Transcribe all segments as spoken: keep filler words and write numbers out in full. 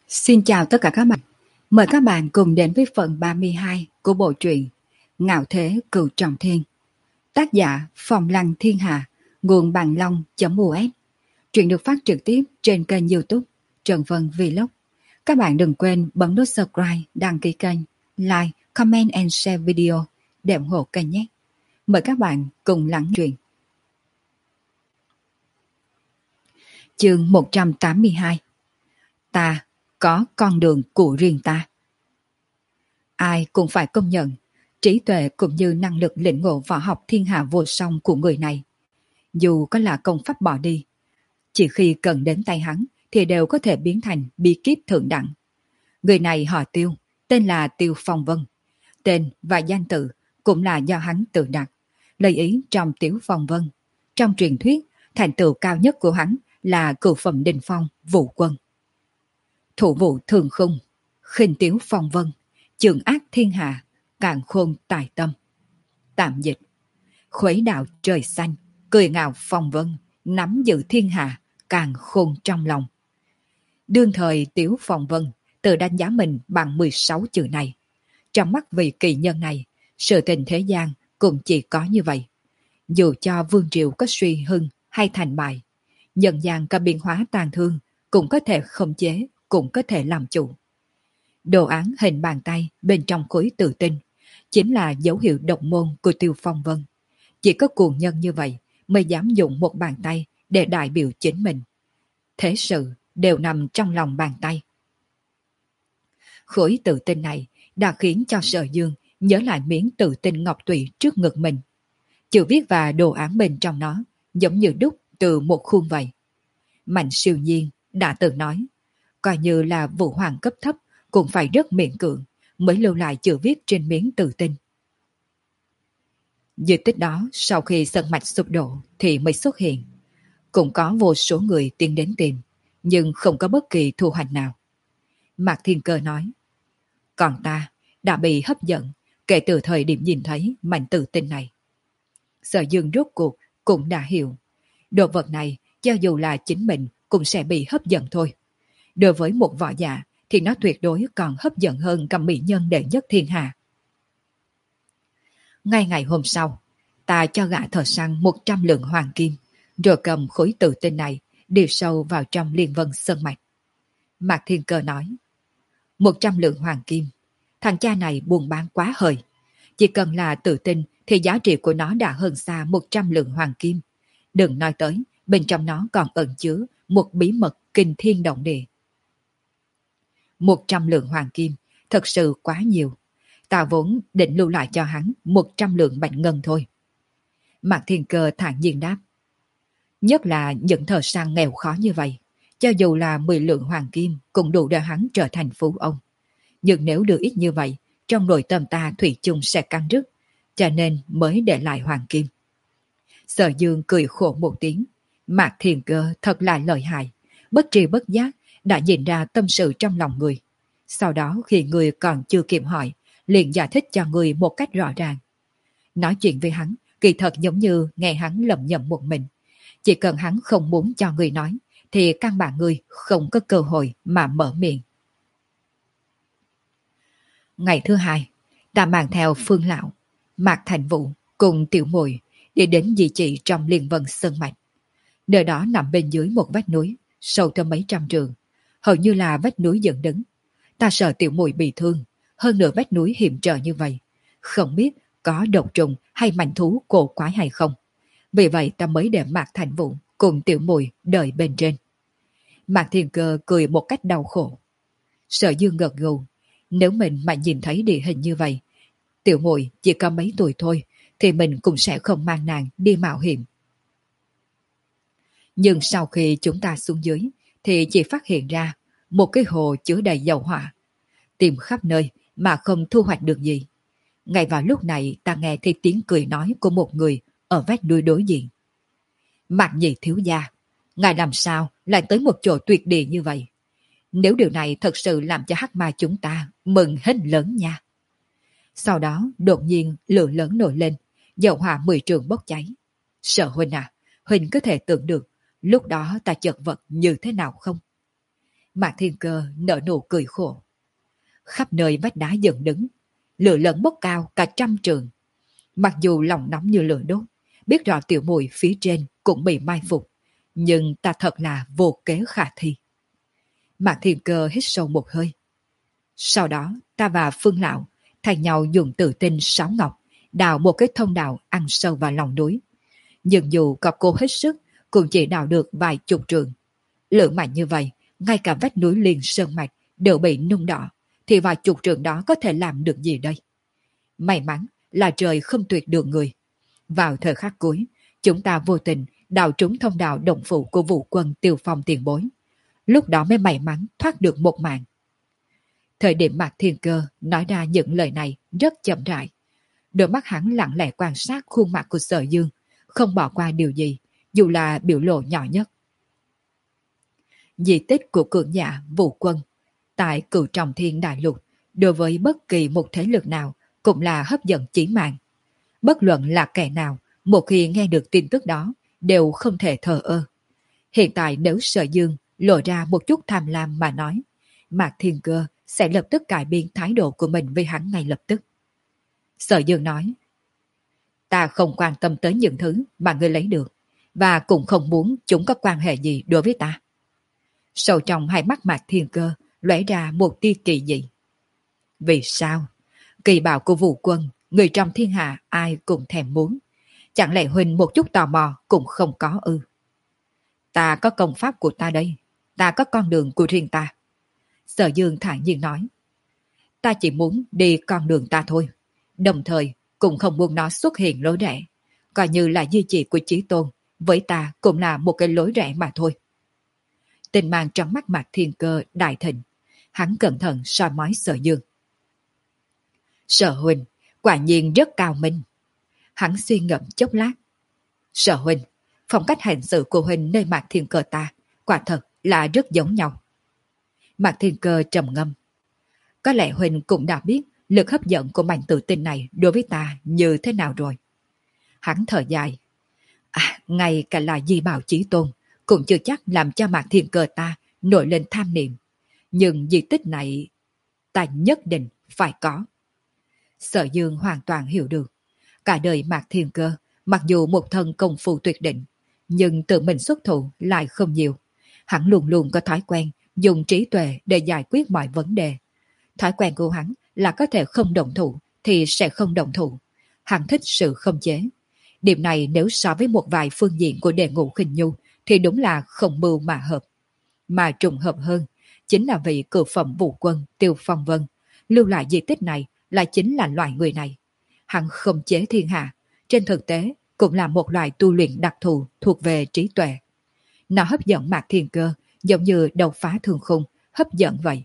Xin chào tất cả các bạn. Mời các bạn cùng đến với phần ba mươi hai của bộ truyện Ngạo Thế Cửu Trọng Thiên. Tác giả Phong Lăng Thiên Hà, nguồn bằng long.us. Truyện được phát trực tiếp trên kênh YouTube Trần Vân Vlog. Các bạn đừng quên bấm nút subscribe, đăng ký kênh, like, comment and share video để ủng hộ kênh nhé. Mời các bạn cùng lắng truyện. Chương một trăm tám mươi hai. Ta có con đường của riêng ta. Ai cũng phải công nhận trí tuệ cũng như năng lực lĩnh ngộ võ học thiên hạ vô song của người này. Dù có là công pháp bỏ đi, chỉ khi cần đến tay hắn thì đều có thể biến thành bí kíp thượng đẳng. Người này họ Tiêu, tên là Tiêu Phong Vân. Tên và danh tự cũng là do hắn tự đặt, lấy ý trong Tiểu Phong Vân. Trong truyền thuyết, thành tựu cao nhất của hắn là cửu phẩm đỉnh phong Vũ Quân. Thủ vụ thường khung, khinh tiếu phong vân, trường ác thiên hạ, càn khôn tài tâm. Tạm dịch: khuấy đạo trời xanh, cười ngạo phong vân, nắm giữ thiên hạ, càn khôn trong lòng. Đương thời Tiếu Phong Vân tự đánh giá mình bằng mười sáu chữ này. Trong mắt vị kỳ nhân này, sự tình thế gian cũng chỉ có như vậy. Dù cho vương triều có suy hưng hay thành bại, nhân gian có biến hóa tàn thương cũng có thể khống chế, cũng có thể làm chủ. Đồ án hình bàn tay bên trong khối tự tinh chính là dấu hiệu độc môn của Tiêu Phong Vân. Chỉ có cuồng nhân như vậy mới dám dùng một bàn tay để đại biểu chính mình. Thế sự đều nằm trong lòng bàn tay. Khối tự tinh này đã khiến cho Sở Dương nhớ lại miếng tự tinh ngọc tụy trước ngực mình. Chữ viết và đồ án bên trong nó giống như đúc từ một khuôn vậy. Mạnh Siêu Nhiên đã từng nói, coi như là vũ hoàng cấp thấp cũng phải rất miễn cưỡng mới lưu lại chữ viết trên miếng tự tinh. Di tích đó sau khi sơn mạch sụp đổ thì mới xuất hiện. Cũng có vô số người tiến đến tìm, nhưng không có bất kỳ thu hoạch nào. Mạc Thiên Cơ nói, còn ta đã bị hấp dẫn kể từ thời điểm nhìn thấy mảnh tự tinh này. Sở Dương rốt cuộc cũng đã hiểu, đồ vật này cho dù là chính mình cũng sẽ bị hấp dẫn thôi. Đối với một võ giả thì nó tuyệt đối còn hấp dẫn hơn cả mỹ nhân đệ nhất thiên hạ. Ngay ngày hôm sau, ta cho gã thợ săn một trăm lượng hoàng kim, rồi cầm khối tự tinh này đi sâu vào trong Liên Vân Sơn Mạch. Mạc Thiên Cơ nói, một trăm lượng hoàng kim, thằng cha này buôn bán quá hời. Chỉ cần là tự tinh thì giá trị của nó đã hơn xa một trăm lượng hoàng kim. Đừng nói tới, bên trong nó còn ẩn chứa một bí mật kinh thiên động địa. Một trăm lượng hoàng kim, thật sự quá nhiều. Ta vốn định lưu lại cho hắn một trăm lượng bạch ngân thôi. Mạc Thiên Cơ thản nhiên đáp. Nhất là những thợ săn nghèo khó như vậy, cho dù là mười lượng hoàng kim cũng đủ để hắn trở thành phú ông. Nhưng nếu được ít như vậy, trong nội tâm ta thủy chung sẽ căng rứt, cho nên mới để lại hoàng kim. Sở Dương cười khổ một tiếng. Mạc Thiên Cơ thật là lợi hại, bất tri bất giác đã nhìn ra tâm sự trong lòng người. Sau đó khi người còn chưa kịp hỏi, liền giải thích cho người một cách rõ ràng. Nói chuyện với hắn, kỳ thật giống như nghe hắn lẩm nhẩm một mình. Chỉ cần hắn không muốn cho người nói, thì căn bản người không có cơ hội mà mở miệng. Ngày thứ hai, ta mang theo Phương Lão, Mạc Thành Vũ cùng Tiểu Muội đi đến di chỉ trong Liên Vân Sơn Mạch. Nơi đó nằm bên dưới một vách núi, sâu tới mấy trăm trượng, hầu như là vách núi dựng đứng. Ta sợ Tiểu Muội bị thương, hơn nữa vách núi hiểm trở như vậy, không biết có độc trùng hay manh thú cổ quái hay không. Vì vậy ta mới để Mạc Thành Vũ cùng Tiểu Muội đợi bên trên. Mạc Thiên Cơ cười một cách đau khổ. Sở Dương gật gù, nếu mình mà nhìn thấy địa hình như vậy, Tiểu Muội chỉ có mấy tuổi thôi, thì mình cũng sẽ không mang nàng đi mạo hiểm. Nhưng sau khi chúng ta xuống dưới thì chỉ phát hiện ra một cái hồ chứa đầy dầu hỏa. Tìm khắp nơi mà không thu hoạch được gì. Ngay vào lúc này ta nghe thấy tiếng cười nói của một người ở vách núi đối diện. Mạc Nhị thiếu gia, ngài làm sao lại tới một chỗ tuyệt địa như vậy? Nếu điều này thật sự làm cho hắc ma chúng ta mừng hết lớn nha. Sau đó đột nhiên lửa lớn nổi lên, dầu hỏa mười trường bốc cháy. Sở huynh à, huynh có thể tưởng được lúc đó ta chật vật như thế nào không? Mạc Thiên Cơ nở nụ cười khổ. Khắp nơi vách đá dựng đứng, lửa lớn bốc cao cả trăm trường. Mặc dù lòng nóng như lửa đốt, biết rõ tiểu muội phía trên cũng bị mai phục, nhưng ta thật là vô kế khả thi. Mạc Thiên Cơ hít sâu một hơi. Sau đó, ta và Phương Lão thay nhau dùng tự tinh sáo ngọc, đào một cái thông đạo ăn sâu vào lòng núi. Nhưng dù có cố hết sức, cũng chỉ đào được vài chục trường. Lửa mạnh như vậy, ngay cả vách núi liền sơn mạch đều bị nung đỏ, thì vài chục trường đó có thể làm được gì đây? May mắn là trời không tuyệt đường người. Vào thời khắc cuối, chúng ta vô tình đào trúng thông đạo động phủ của Vũ Quân Tiêu Phong tiền bối. Lúc đó mới may mắn thoát được một mạng. Thời điểm Mạc Thiên Cơ nói ra những lời này rất chậm rãi. Đôi mắt hắn lặng lẽ quan sát khuôn mặt của Sở Dương, không bỏ qua điều gì, dù là biểu lộ nhỏ nhất. Di tích của cường giả Vũ Quân tại Cửu Trọng Thiên Đại Lục đối với bất kỳ một thế lực nào cũng là hấp dẫn chí mạng. Bất luận là kẻ nào, một khi nghe được tin tức đó, đều không thể thờ ơ. Hiện tại nếu Sở Dương lộ ra một chút tham lam mà nói, Mạc Thiên Cơ sẽ lập tức cải biến thái độ của mình với hắn ngay lập tức. Sở Dương nói, ta không quan tâm tới những thứ mà ngươi lấy được, và cũng không muốn chúng có quan hệ gì đối với ta. Sâu trong hai mắt Mạc Thiên Cơ lóe ra một tia kỳ dị. Vì sao? Kỳ bảo của Vũ Quân, người trong thiên hạ ai cũng thèm muốn. Chẳng lẽ huynh một chút tò mò cũng không có ư? Ta có công pháp của ta đây, ta có con đường của riêng ta. Sở Dương thản nhiên nói, ta chỉ muốn đi con đường ta thôi, đồng thời cũng không muốn nó xuất hiện lối rẽ, coi như là duy trì của Chí Tôn, với ta cũng là một cái lối rẽ mà thôi. Tình mang trong mắt Mạc Thiên Cơ đại thịnh, hắn cẩn thận soi mói Sở Dương. Sở huynh quả nhiên rất cao minh. Hắn suy ngẫm chốc lát. Sở huynh, phong cách hành xử của huynh nơi Mạc Thiên Cơ ta quả thật là rất giống nhau. Mạc Thiên Cơ trầm ngâm. Có lẽ huynh cũng đã biết lực hấp dẫn của mảnh tự tin này đối với ta như thế nào rồi. Hắn thở dài. À, ngay cả là Di Bảo Chí Tôn cũng chưa chắc làm cho Mạc Thiên Cơ ta nổi lên tham niệm. Nhưng di tích này ta nhất định phải có. Sở Dương hoàn toàn hiểu được. Cả đời Mạc Thiên Cơ, mặc dù một thân công phu tuyệt định, nhưng tự mình xuất thủ lại không nhiều. Hắn luôn luôn có thói quen dùng trí tuệ để giải quyết mọi vấn đề. Thói quen của hắn là có thể không động thủ thì sẽ không động thủ. Hắn thích sự không chế. Điểm này nếu so với một vài phương diện của Đề Ngũ Khinh Nhu thì đúng là không mưu mà hợp. Mà trùng hợp hơn chính là vị cửu phẩm Vũ Quân Tiêu Phong Vân lưu lại di tích này là chính là loại người này. Hắn không chế thiên hạ, trên thực tế cũng là một loại tu luyện đặc thù thuộc về trí tuệ. Nó hấp dẫn Mạc Thiên Cơ giống như đầu phá thương khung hấp dẫn vậy.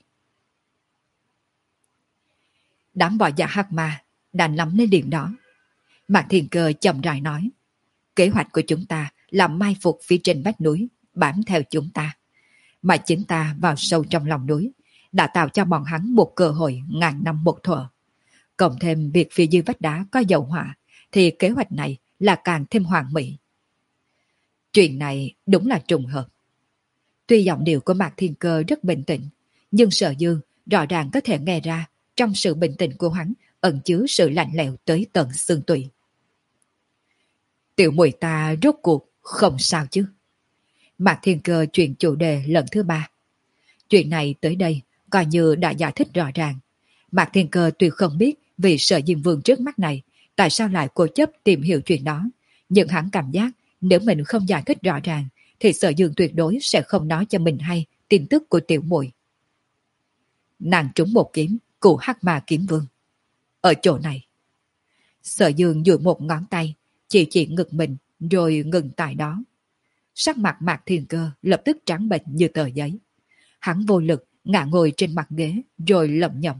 Đám võ giả hắc ma đã nắm lấy điểm đó. Mạc Thiên Cơ chậm rãi nói, kế hoạch của chúng ta là mai phục phía trên vách núi, bám theo chúng ta. Mà chính ta vào sâu trong lòng núi, đã tạo cho bọn hắn một cơ hội ngàn năm một thuở. Cộng thêm việc phía dưới vách đá có dầu hỏa, thì kế hoạch này là càng thêm hoàn mỹ. Chuyện này đúng là trùng hợp. Tuy giọng điệu của Mạc Thiên Cơ rất bình tĩnh, nhưng Sở Dương rõ ràng có thể nghe ra trong sự bình tĩnh của hắn ẩn chứa sự lạnh lẽo tới tận xương tủy. Tiểu muội ta rốt cuộc không sao chứ? Mạc Thiên Cơ chuyển chủ đề lần thứ ba. Chuyện này tới đây coi như đã giải thích rõ ràng. Mạc Thiên Cơ tuy không biết vì Sở Diêm Vương trước mắt này tại sao lại cố chấp tìm hiểu chuyện đó, nhưng hắn cảm giác nếu mình không giải thích rõ ràng thì Sở Dương tuyệt đối sẽ không nói cho mình hay tin tức của tiểu muội. Nàng trúng một kiếm của Hắc Ma Kiếm Vương. Ở chỗ này. Sở Dương duỗi một ngón tay chỉ chỉ ngực mình rồi ngừng tại đó. Sắc mặt Mạc Thiên Cơ lập tức trắng bệch như tờ giấy. Hắn vô lực ngã ngồi trên mặt ghế rồi lẩm nhẩm.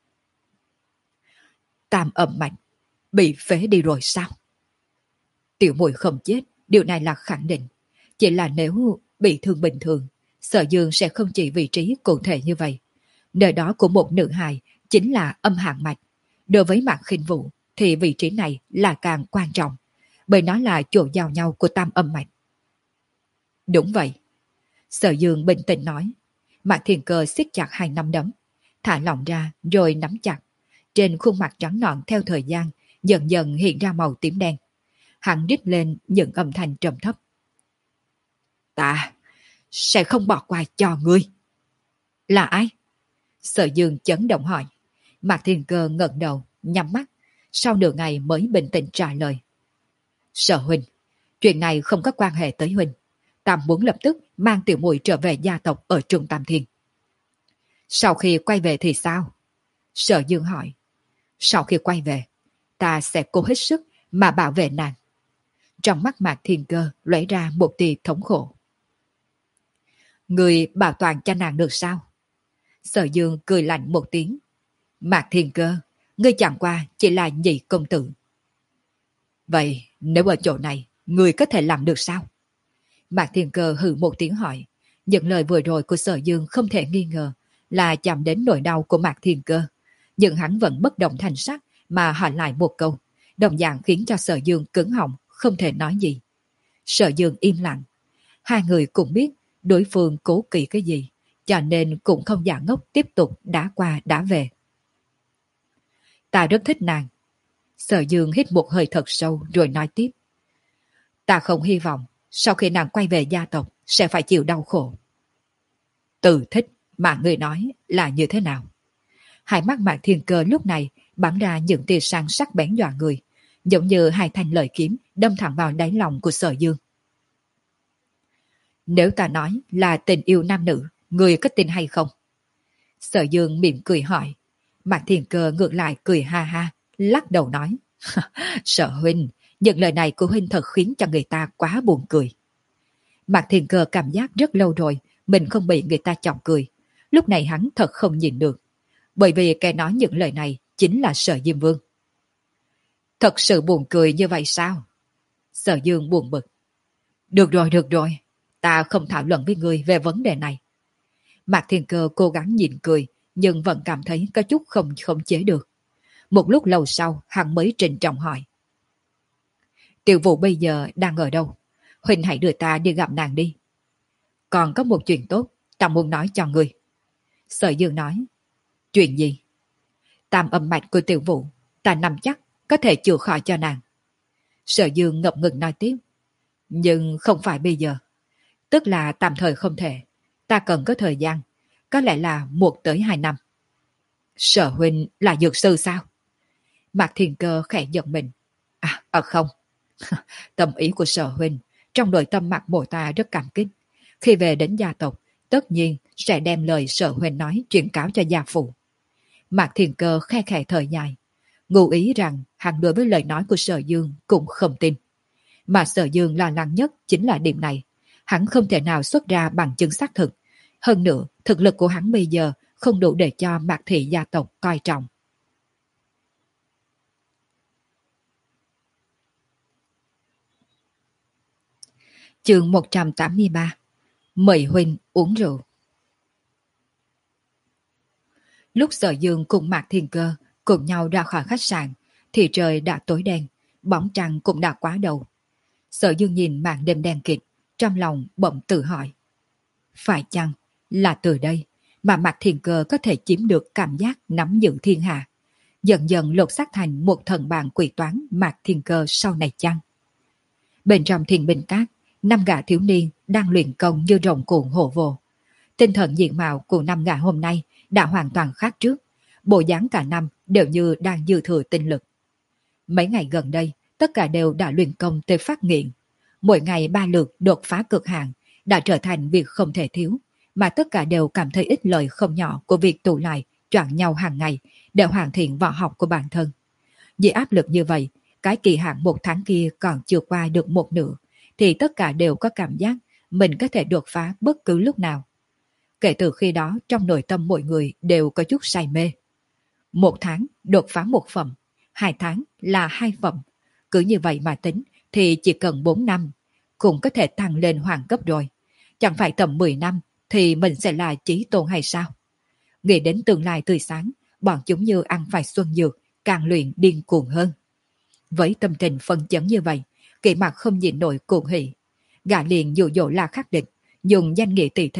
Tam âm mạch bị phế đi rồi sao? Tiểu muội không chết, điều này là khẳng định. Chỉ là nếu bị thương bình thường, Sở Dương sẽ không chỉ vị trí cụ thể như vậy. Nơi đó của một nữ hài chính là âm hạng mạch. Đối với Mạc Khinh Vũ thì vị trí này là càng quan trọng, bởi nó là chỗ giao nhau của tam âm mạch. Đúng vậy. Sở Dương bình tĩnh nói. Mạc Thiên Cơ siết chặt hai nắm đấm, thả lỏng ra rồi nắm chặt. Trên khuôn mặt trắng nõn theo thời gian dần dần hiện ra màu tím đen. Hắn rít lên những âm thanh trầm thấp. Ta sẽ không bỏ qua cho ngươi. Là ai? Sở Dương chấn động hỏi. Mạc Thiên Cơ ngẩng đầu, nhắm mắt, sau nửa ngày mới bình tĩnh trả lời. Sở huynh, chuyện này không có quan hệ tới huynh. Ta muốn lập tức mang tiểu muội trở về gia tộc ở Trung Tam Thiên. Sau khi quay về thì sao? Sở Dương hỏi. Sau khi quay về, ta sẽ cố hết sức mà bảo vệ nàng. Trong mắt Mạc Thiên Cơ lóe ra một tia thống khổ. Người bảo toàn cho nàng được sao? Sở Dương cười lạnh một tiếng. Mạc Thiên Cơ, ngươi chẳng qua chỉ là nhị công tử. Vậy nếu ở chỗ này, ngươi có thể làm được sao? Mạc Thiên Cơ hừ một tiếng hỏi. Những lời vừa rồi của Sở Dương không thể nghi ngờ là chạm đến nỗi đau của Mạc Thiên Cơ. Nhưng hắn vẫn bất động thành sắc mà hỏi lại một câu, đồng dạng khiến cho Sở Dương cứng họng, không thể nói gì. Sở Dương im lặng. Hai người cũng biết đối phương cố kỵ cái gì, cho nên cũng không giả ngốc tiếp tục đá qua đá về. Ta rất thích nàng. Sở Dương hít một hơi thật sâu rồi nói tiếp. Ta không hy vọng sau khi nàng quay về gia tộc sẽ phải chịu đau khổ. Từ thích mà người nói là như thế nào? Hai mắt Mạc Thiên Cơ lúc này bắn ra những tia sáng sắc bén dọa người, giống như hai thanh lợi kiếm đâm thẳng vào đáy lòng của Sở Dương. Nếu ta nói là tình yêu nam nữ, người có tin hay không? Sở Dương mỉm cười hỏi. Mạc Thiên Cơ ngược lại cười ha ha, lắc đầu nói. Sở huynh, những lời này của huynh thật khiến cho người ta quá buồn cười. Mạc Thiên Cơ cảm giác rất lâu rồi mình không bị người ta chọc cười. Lúc này hắn thật không nhìn được. Bởi vì kẻ nói những lời này chính là Sở Diêm Vương. Thật sự buồn cười như vậy sao? Sở Dương buồn bực. Được rồi, được rồi. Ta không thảo luận với ngươi về vấn đề này. Mạc Thiên Cơ cố gắng nhịn cười, nhưng vẫn cảm thấy có chút không khống chế được. Một lúc lâu sau, hắn mới trịnh trọng hỏi. Tiểu Vũ bây giờ đang ở đâu? Huynh hãy đưa ta đi gặp nàng đi. Còn có một chuyện tốt, ta muốn nói cho ngươi. Sở Dương nói. Chuyện gì? Tam âm mạch của Tiểu Vũ, ta nắm chắc có thể chữa khỏi cho nàng. Sở Dương ngập ngừng nói tiếp. Nhưng không phải bây giờ. Tức là tạm thời không thể. Ta cần có thời gian. Có lẽ là một tới hai năm. Sở huynh là dược sư sao? Mạc Thiên Cơ khẽ giật mình. À, à không. Tâm ý của Sở huynh trong nội tâm Mạc Mộ ta rất cảm kích. Khi về đến gia tộc, tất nhiên sẽ đem lời Sở huynh nói truyền cáo cho gia phụ. Mạc Thiên Cơ khe khẽ thở dài, ngụ ý rằng hắn đối với lời nói của Sở Dương cũng không tin. Mà Sở Dương lo lắng nhất chính là điểm này. Hắn không thể nào xuất ra bằng chứng xác thực. Hơn nữa, thực lực của hắn bây giờ không đủ để cho Mạc thị gia tộc coi trọng. Chương một trăm tám mươi ba. Mời huynh uống rượu. Lúc Sở Dương cùng Mạc Thiên Cơ cùng nhau ra khỏi khách sạn thì trời đã tối đen, bóng trăng cũng đã quá đầu. Sở Dương nhìn màn đêm đen kịt, trong lòng bỗng tự hỏi. Phải chăng là từ đây mà Mạc Thiên Cơ có thể chiếm được cảm giác nắm giữ thiên hạ, dần dần lột xác thành một thần bàn quỷ toán Mạc Thiên Cơ sau này chăng? Bên trong Thiên Bình Các, năm gã thiếu niên đang luyện công như rồng cuộn hổ vồ. Tinh thần diện mạo của năm gã hôm nay đã hoàn toàn khác trước, bộ dáng cả năm đều như đang dư thừa tinh lực. Mấy ngày gần đây, tất cả đều đã luyện công tới phát nghiện. Mỗi ngày ba lượt đột phá cực hạn đã trở thành việc không thể thiếu, mà tất cả đều cảm thấy ích lợi không nhỏ của việc tụ lại, choạng nhau hàng ngày để hoàn thiện võ học của bản thân. Vì áp lực như vậy, cái kỳ hạn một tháng kia còn chưa qua được một nửa, thì tất cả đều có cảm giác mình có thể đột phá bất cứ lúc nào. Kể từ khi đó, trong nội tâm mọi người đều có chút say mê. Một tháng đột phá một phẩm, hai tháng là hai phẩm. Cứ như vậy mà tính thì chỉ cần bốn năm cũng có thể tăng lên hoàng cấp rồi. Chẳng phải tầm mười năm thì mình sẽ là chí tôn hay sao? Nghĩ đến tương lai tươi sáng, bọn chúng như ăn phải xuân dược, càng luyện điên cuồng hơn. Với tâm tình phân chấn như vậy, Kỷ Mặc không nhịn nổi cuồng hỉ. Gã liền dụ dỗ La Khắc Địch, dùng danh nghĩa tỷ thí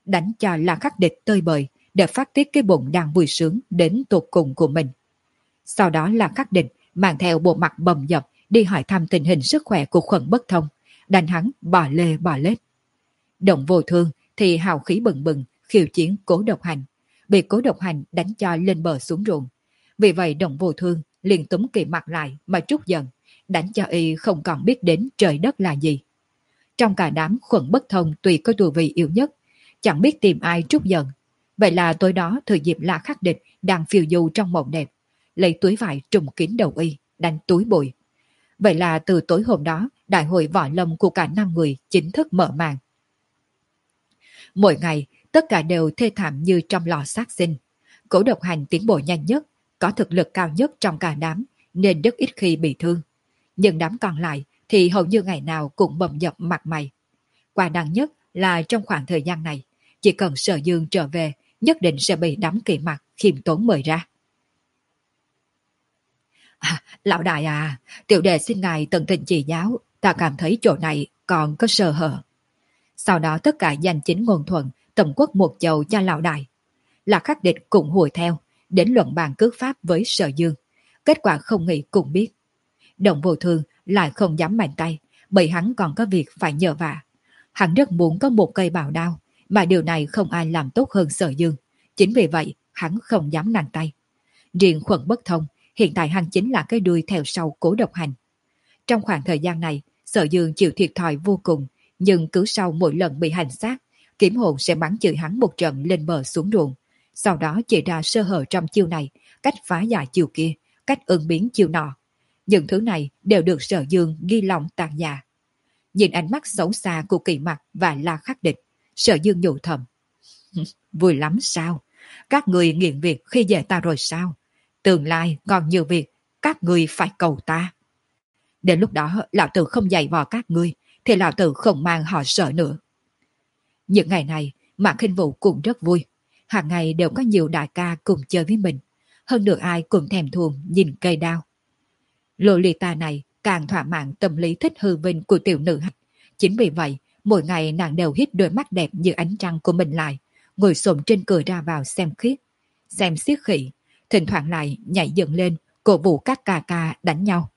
đánh cho La Khắc Địch tơi bời để phát tiết cái bụng đang vui sướng đến tột cùng của mình. Sau đó La Khắc Địch mang theo bộ mặt bầm dập đi hỏi thăm tình hình sức khỏe của Khuẩn Bất Thông, đánh hắn bò lê bò lết. Động Vô Thương thì hào khí bừng bừng khiêu chiến Cố Độc Hành, bị Cố Độc Hành đánh cho lên bờ xuống ruộng. Vì vậy Động Vô Thương liền túm Kỳ Mặc lại mà trút giận, đánh cho y không còn biết đến trời đất là gì. Trong cả đám, Khuẩn Bất Thông tuy có tu vi yếu nhất, chẳng biết tìm ai trút giận. Vậy là tối đó thời dịp La Khắc Địch đang phiêu du trong mộng đẹp, lấy túi vải trùm kín đầu y, đánh túi bụi. Vậy là từ tối hôm đó, đại hội võ lâm của cả năm người chính thức mở màn. Mỗi ngày, tất cả đều thê thảm như trong lò sát sinh. Cố Độc Hành tiến bộ nhanh nhất, có thực lực cao nhất trong cả đám, nên rất ít khi bị thương. Nhưng đám còn lại thì hầu như ngày nào cũng bầm dập mặt mày. Quả đáng nhất là trong khoảng thời gian này, chỉ cần Sở Dương trở về, nhất định sẽ bị đám Kỳ Mặc khiêm tốn mời ra. À, lão đại à, tiểu đệ xin ngài tận tình chỉ giáo, ta cảm thấy chỗ này còn có sơ hở. Sau đó tất cả danh chính ngôn thuận, tầm quốc một chầu cho lão đại. La Khắc Địch cũng hùa theo, đến luận bàn cước pháp với Sở Dương. Kết quả không nghĩ cũng biết. Động Vô Thương lại không dám mạnh tay, bởi hắn còn có việc phải nhờ vả. Hắn rất muốn có một cây bào đao, mà điều này không ai làm tốt hơn Sở Dương. Chính vì vậy, hắn không dám nặng tay. Riêng Khuẩn Bất Thông, hiện tại hắn chính là cái đuôi theo sau Cố Độc Hành. Trong khoảng thời gian này, Sở Dương chịu thiệt thòi vô cùng, nhưng cứ sau mỗi lần bị hành xác, Kiếm Hồn sẽ bắn chửi hắn một trận lên bờ xuống ruộng. Sau đó chỉ ra sơ hở trong chiêu này, cách phá giải chiêu kia, cách ứng biến chiêu nọ. Những thứ này đều được Sở Dương ghi lòng tàn dạ. Nhìn ánh mắt xấu xa của Kỳ Mặc và La Khắc Địch, Sở Dương nhủ thầm. Vui lắm sao? Các người nghiện việc khi dễ ta rồi sao? Tương lai còn nhiều việc, các người phải cầu ta. Đến lúc đó lão tử không dạy vò các ngươi, thì lão tử không mang họ Sở nữa. Những ngày này, Mạc Khinh Vũ cũng rất vui. Hàng ngày đều có nhiều đại ca cùng chơi với mình. Hơn được ai cũng thèm thuồng nhìn cây đao. Lolita này càng thỏa mãn tâm lý thích hư vinh của tiểu nữ hạch. Chính vì vậy, mỗi ngày nàng đều hít đôi mắt đẹp như ánh trăng của mình lại, ngồi xổm trên cửa ra vào xem khiết, xem xiết khỉ, thỉnh thoảng lại nhảy dựng lên, cổ vũ các ca ca đánh nhau.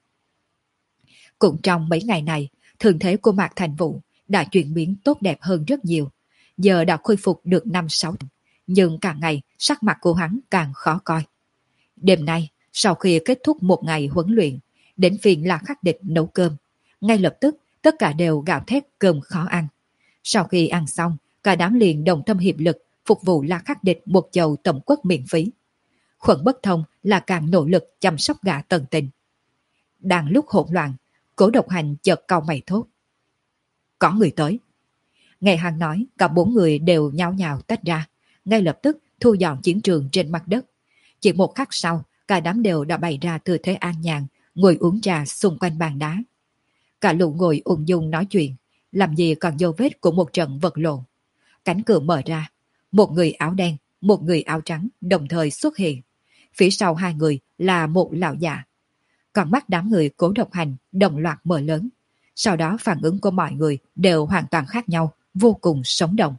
Cũng trong mấy ngày này, thường thế của Mạc Thành Vũ đã chuyển biến tốt đẹp hơn rất nhiều. Giờ đã khôi phục được năm sáu, nhưng càng ngày sắc mặt của hắn càng khó coi. Đêm nay, sau khi kết thúc một ngày huấn luyện, đến phiên La Khắc Địch nấu cơm. Ngay lập tức, tất cả đều gào thét cơm khó ăn. Sau khi ăn xong, cả đám liền đồng tâm hiệp lực phục vụ La Khắc Địch một chầu tẩm quất miễn phí. Khuẩn Bất Thông là càng nỗ lực chăm sóc gã tận tình. Đang lúc hỗn loạn, Cố Độc Hành chợt cau mày thốt. Có người tới. Nghe hắn nói, cả bốn người đều nhao nhao tách ra, ngay lập tức thu dọn chiến trường trên mặt đất. Chỉ một khắc sau, cả đám đều đã bày ra tư thế an nhàn, ngồi uống trà xung quanh bàn đá. Cả lũ ngồi ung dung nói chuyện, làm gì còn dấu vết của một trận vật lộn. Cánh cửa mở ra, một người áo đen, một người áo trắng đồng thời xuất hiện. Phía sau hai người là một lão già. Còn mắt đám người Cố Độc Hành đồng loạt mở lớn. Sau đó phản ứng của mọi người đều hoàn toàn khác nhau, vô cùng sống động.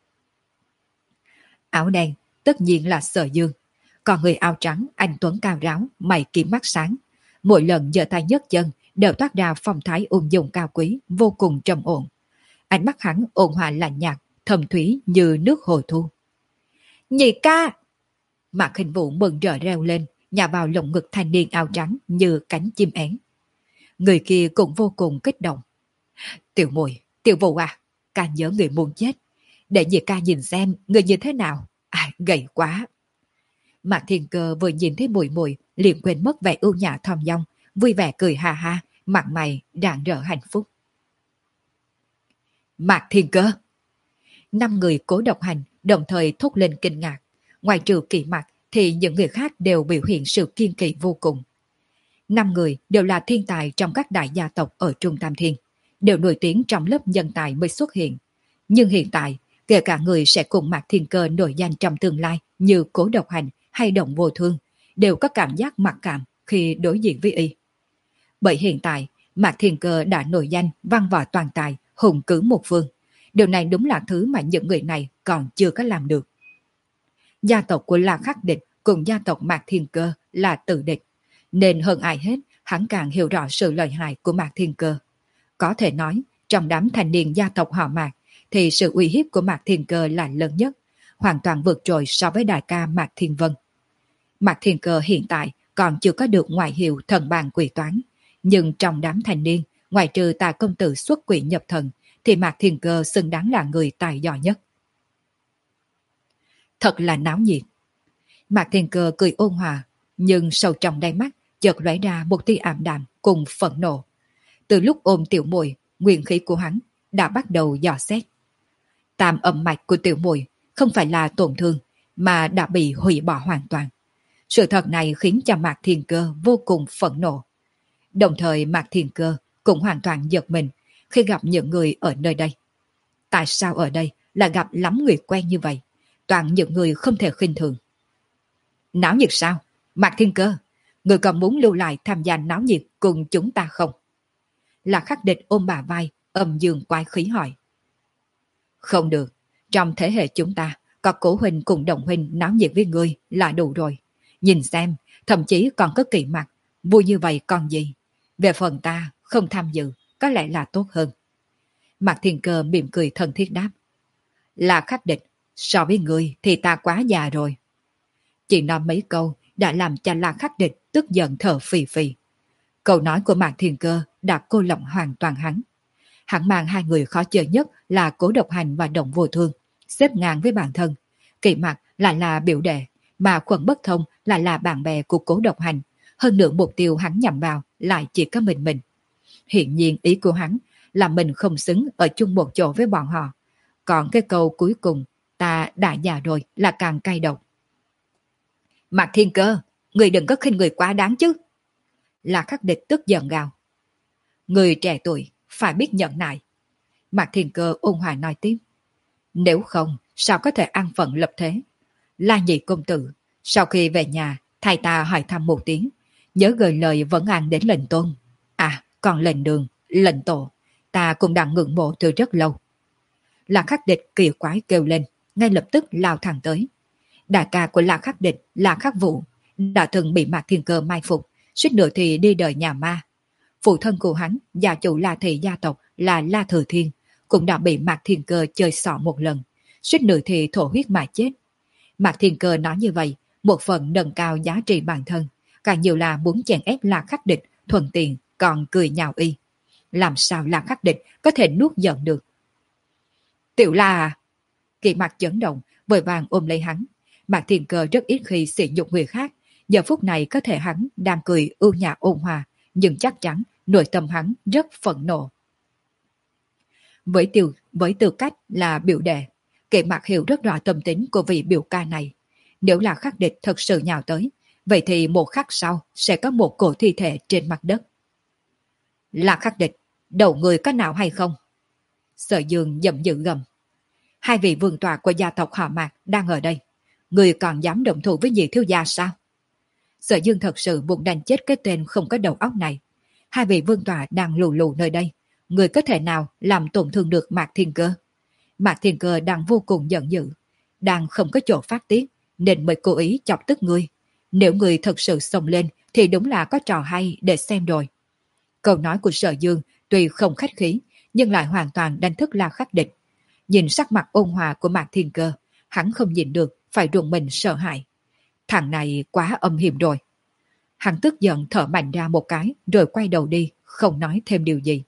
Áo đen tất nhiên là Sở Dương. Còn người áo trắng, anh tuấn cao ráo, mày kiếm mắt sáng. Mỗi lần giơ tay nhấc chân đều toát ra phong thái ung dung cao quý, vô cùng trầm ổn. Ánh mắt hắn ôn hòa lạnh nhạt, thầm thúy như nước hồ thu. Nhị ca! Mạc Khinh Vũ mừng rỡ reo lên, nhào vào lồng ngực thanh niên áo trắng như cánh chim én. Người kia cũng vô cùng kích động. Tiểu Mùi, Tiểu Vũ à, ca nhớ người muốn chết. Để nhị ca nhìn xem người như thế nào. À, gầy quá. Mạc Thiên Cơ vừa nhìn thấy Mùi Mùi liền quên mất vẻ ưu nhã thong dong, vui vẻ cười ha ha, mặt mày rạng rỡ hạnh phúc. Mạc Thiên Cơ! Năm người Cố Độc Hành đồng thời thốt lên kinh ngạc. Ngoài trừ Kỳ Mặc thì những người khác đều biểu hiện sự kiên kỵ vô cùng. Năm người đều là thiên tài trong các đại gia tộc ở Trung Tam Thiên, đều nổi tiếng trong lớp nhân tài mới xuất hiện. Nhưng hiện tại, kể cả người sẽ cùng Mạc Thiên Cơ nổi danh trong tương lai như Cố Độc Hành hay Động Vô Thương, đều có cảm giác mặc cảm khi đối diện với y. Bởi hiện tại, Mạc Thiên Cơ đã nổi danh văn võ toàn tài, hùng cứ một phương. Điều này đúng là thứ mà những người này còn chưa có làm được. Gia tộc của La Khắc Địch cùng gia tộc Mạc Thiên Cơ là tử địch, nên hơn ai hết hắn càng hiểu rõ sự lợi hại của Mạc Thiên Cơ. Có thể nói, trong đám thanh niên gia tộc họ Mạc thì sự uy hiếp của Mạc Thiên Cơ là lớn nhất, hoàn toàn vượt trội so với đại ca Mạc Thiên Vân. Mạc Thiên Cơ hiện tại còn chưa có được ngoại hiệu thần bàn quỷ toán, nhưng trong đám thanh niên, ngoại trừ Tà công tử xuất quỷ nhập thần, thì Mạc Thiên Cơ xứng đáng là người tài giỏi nhất. Thật là náo nhiệt. Mạc Thiên Cơ cười ôn hòa, nhưng sâu trong đáy mắt chợt lóe ra một tia ảm đạm cùng phẫn nộ. Từ lúc ôm tiểu muội, nguyên khí của hắn đã bắt đầu dò xét. Tam âm mạch của tiểu muội không phải là tổn thương, mà đã bị hủy bỏ hoàn toàn. Sự thật này khiến cho Mạc Thiên Cơ vô cùng phẫn nộ. Đồng thời Mạc Thiên Cơ cũng hoàn toàn giật mình khi gặp những người ở nơi đây. Tại sao ở đây lại gặp lắm người quen như vậy? Toàn những người không thể khinh thường. Náo nhiệt sao? Mạc Thiên Cơ, người còn muốn lưu lại tham gia náo nhiệt cùng chúng ta không? Là Khắc Địch ôm bà vai, âm dương quái khí hỏi. Không được, trong thế hệ chúng ta, có Cố huynh cùng Đồng huynh náo nhiệt với ngươi là đủ rồi. Nhìn xem, thậm chí còn có Kỵ Mặc, vui như vậy còn gì. Về phần ta, không tham dự, có lẽ là tốt hơn. Mạc Thiên Cơ mỉm cười thân thiết đáp. Là Khắc Địch, so với ngươi thì ta quá già rồi. Chỉ nói mấy câu đã làm cho La Khắc Địch tức giận thở phì phì. Câu nói của Mạc Thiên Cơ đã cô lập hoàn toàn hắn. Hắn mang hai người khó chơi nhất là Cố Độc Hành và Đồng Vô Thương, xếp ngang với bản thân. Kỵ Mặc lại là biểu đệ, mà Khuẩn Bất Thông lại là bạn bè của Cố Độc Hành. Hơn nữa mục tiêu hắn nhằm vào lại chỉ có mình mình. Hiện nhiên ý của hắn là mình không xứng ở chung một chỗ với bọn họ. Còn cái câu cuối cùng, ta đã già rồi, là càng cay độc. Mạc Thiên Cơ, người đừng có khinh người quá đáng chứ. Là Khắc Địch tức giận gào. Người trẻ tuổi phải biết nhận nại. Mạc Thiên Cơ ôn hòa nói tiếp. Nếu không, sao có thể an phận lập thế? La Nhị công tử, sau khi về nhà, thầy ta hỏi thăm một tiếng, nhớ gửi lời vấn an đến lệnh tôn. À, còn lệnh đường, lệnh tổ, ta cũng đang ngưỡng mộ từ rất lâu. La Khắc Địch kỳ quái kêu lên, ngay lập tức lao thẳng tới. Đại ca của La Khắc Địch, La Khắc Vũ, đã từng bị Mạc Thiên Cơ mai phục, suýt nữa thì đi đời nhà ma. Phụ thân của hắn, gia chủ La Thị gia tộc là La Thừa Thiên, cũng đã bị Mạc Thiên Cơ chơi xỏ một lần, suýt nữa thì thổ huyết mà chết. Mạc Thiên Cơ nói như vậy, một phần nâng cao giá trị bản thân, càng nhiều là muốn chèn ép La Khắc Địch, thuận tiện còn cười nhạo y. Làm sao La Khắc Địch có thể nuốt giận được? Tiểu La à? Kỵ Mặc chấn động, vội vàng ôm lấy hắn. Mạc Thiên Cơ rất ít khi sỉ nhục người khác, giờ phút này có thể hắn đang cười ưu nhã ôn hòa, nhưng chắc chắn nội tâm hắn rất phẫn nộ. Với tiêu với tư cách là biểu đệ, Kỵ Mặc hiểu rất rõ tâm tính của vị biểu ca này. Nếu là Khắc Địch thật sự nhào tới, vậy thì một khắc sau sẽ có một cổ thi thể trên mặt đất. Là Khắc Địch, đầu người có nào hay không? Sở Dương giận dữ gầm. Hai vị vương tọa của gia tộc họ Mạc đang ở đây, người còn dám động thủ với Nhị thiếu gia sao? Sở Dương thật sự muốn đánh chết cái tên không có đầu óc này. Hai vị vương tọa đang lù lù nơi đây, người có thể nào làm tổn thương được Mạc Thiên Cơ? Mạc Thiên Cơ đang vô cùng giận dữ, đang không có chỗ phát tiết, nên mới cố ý chọc tức ngươi. Nếu người thật sự xông lên thì đúng là có trò hay để xem rồi. Câu nói của Sở Dương tuy không khách khí, nhưng lại hoàn toàn đánh thức La Khắc Địch. Nhìn sắc mặt ôn hòa của Mạc Thiên Cơ, hắn không nhìn được, phải rùng mình sợ hãi. Thằng này quá âm hiểm rồi. Hắn tức giận thở mạnh ra một cái, rồi quay đầu đi, không nói thêm điều gì.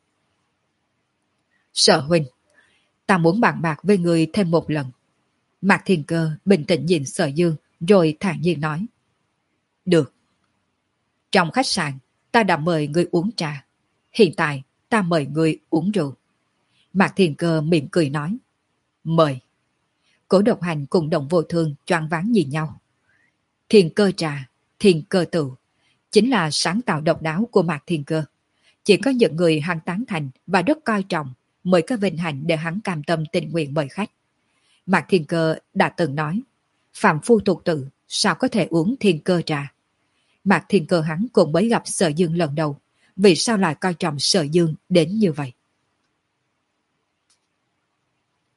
Sở huynh, ta muốn bàn bạc với người thêm một lần. Mạc Thiên Cơ bình tĩnh nhìn Sở Dương, rồi thản nhiên nói. Được. Trong khách sạn, ta đã mời người uống trà. Hiện tại, ta mời người uống rượu. Mạc Thiên Cơ mỉm cười nói. Mời. Cố Độc Hành cùng Đồng Vô Thương choáng váng nhìn nhau. Thiên cơ trà, thiên cơ tự, chính là sáng tạo độc đáo của Mạc Thiên Cơ. Chỉ có những người hắn tán thành và rất coi trọng mới có vinh hạnh để hắn cam tâm tình nguyện mời khách. Mạc Thiên Cơ đã từng nói, phàm phu tục tử sao có thể uống thiên cơ trà. Mạc Thiên Cơ hắn cũng mới gặp Sở Dương lần đầu, vì sao lại coi trọng Sở Dương đến như vậy?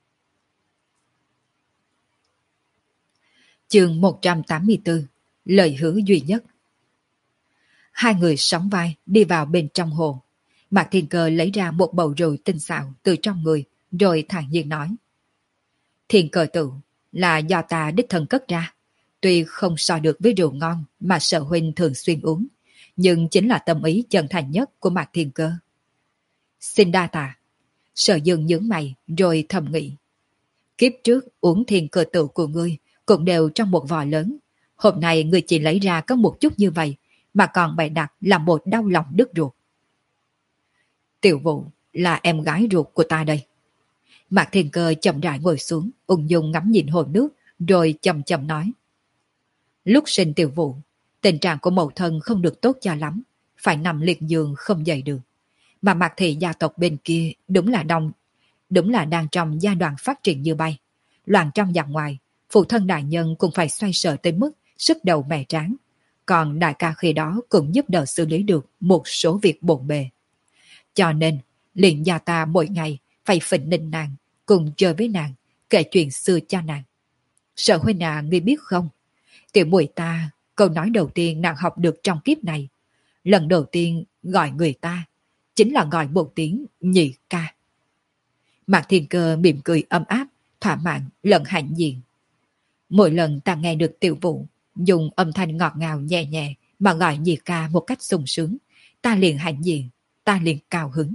Chương một trăm tám mươi tư. Lời hứa duy nhất. Hai người sóng vai đi vào bên trong hồ. Mạc Thiên Cơ lấy ra một bầu rượu tinh xảo từ trong người, rồi thản nhiên nói. Thiên Cơ Tựu là do ta đích thân cất ra. Tuy không so được với rượu ngon mà Sở huynh thường xuyên uống, nhưng chính là tâm ý chân thành nhất của Mạc Thiên Cơ. Xin đa tạ. Sở Dương nhướng mày rồi thầm nghĩ. Kiếp trước uống Thiên Cơ Tựu của ngươi cũng đều trong một vò lớn. Hôm nay ngươi chỉ lấy ra có một chút như vậy mà còn bày đặt làm một đau lòng đứt ruột. Tiểu Vũ là em gái ruột của ta đây. Mạc Thiên Cơ chậm rãi ngồi xuống, ung dung ngắm nhìn hồ nước, rồi chậm chậm nói. Lúc sinh Tiểu Vũ, tình trạng của mẫu thân không được tốt cho lắm, phải nằm liệt giường không dậy được. Mà Mạc thị gia tộc bên kia đúng là đông, đúng là đang trong giai đoạn phát triển như bay. Loạn trong giặc ngoài, phụ thân đại nhân cũng phải xoay sở tới mức sức đầu mẻ tráng. Còn đại ca khi đó cũng giúp đỡ xử lý được một số việc bộn bề. Cho nên, liền gia ta mỗi ngày phải phỉnh ninh nàng, cùng chơi với nàng, kể chuyện xưa cho nàng. Sở huynh à, ngươi biết không? Tiểu muội ta, câu nói đầu tiên nàng học được trong kiếp này. Lần đầu tiên gọi người ta, chính là gọi một tiếng nhị ca. Mạc Thiên Cơ mỉm cười ấm áp, thỏa mãn lẫn hãnh diện. Mỗi lần ta nghe được Tiểu Vũ dùng âm thanh ngọt ngào nhẹ nhẹ mà gọi nhị ca một cách sung sướng, ta liền hãnh diện, ta liền cao hứng.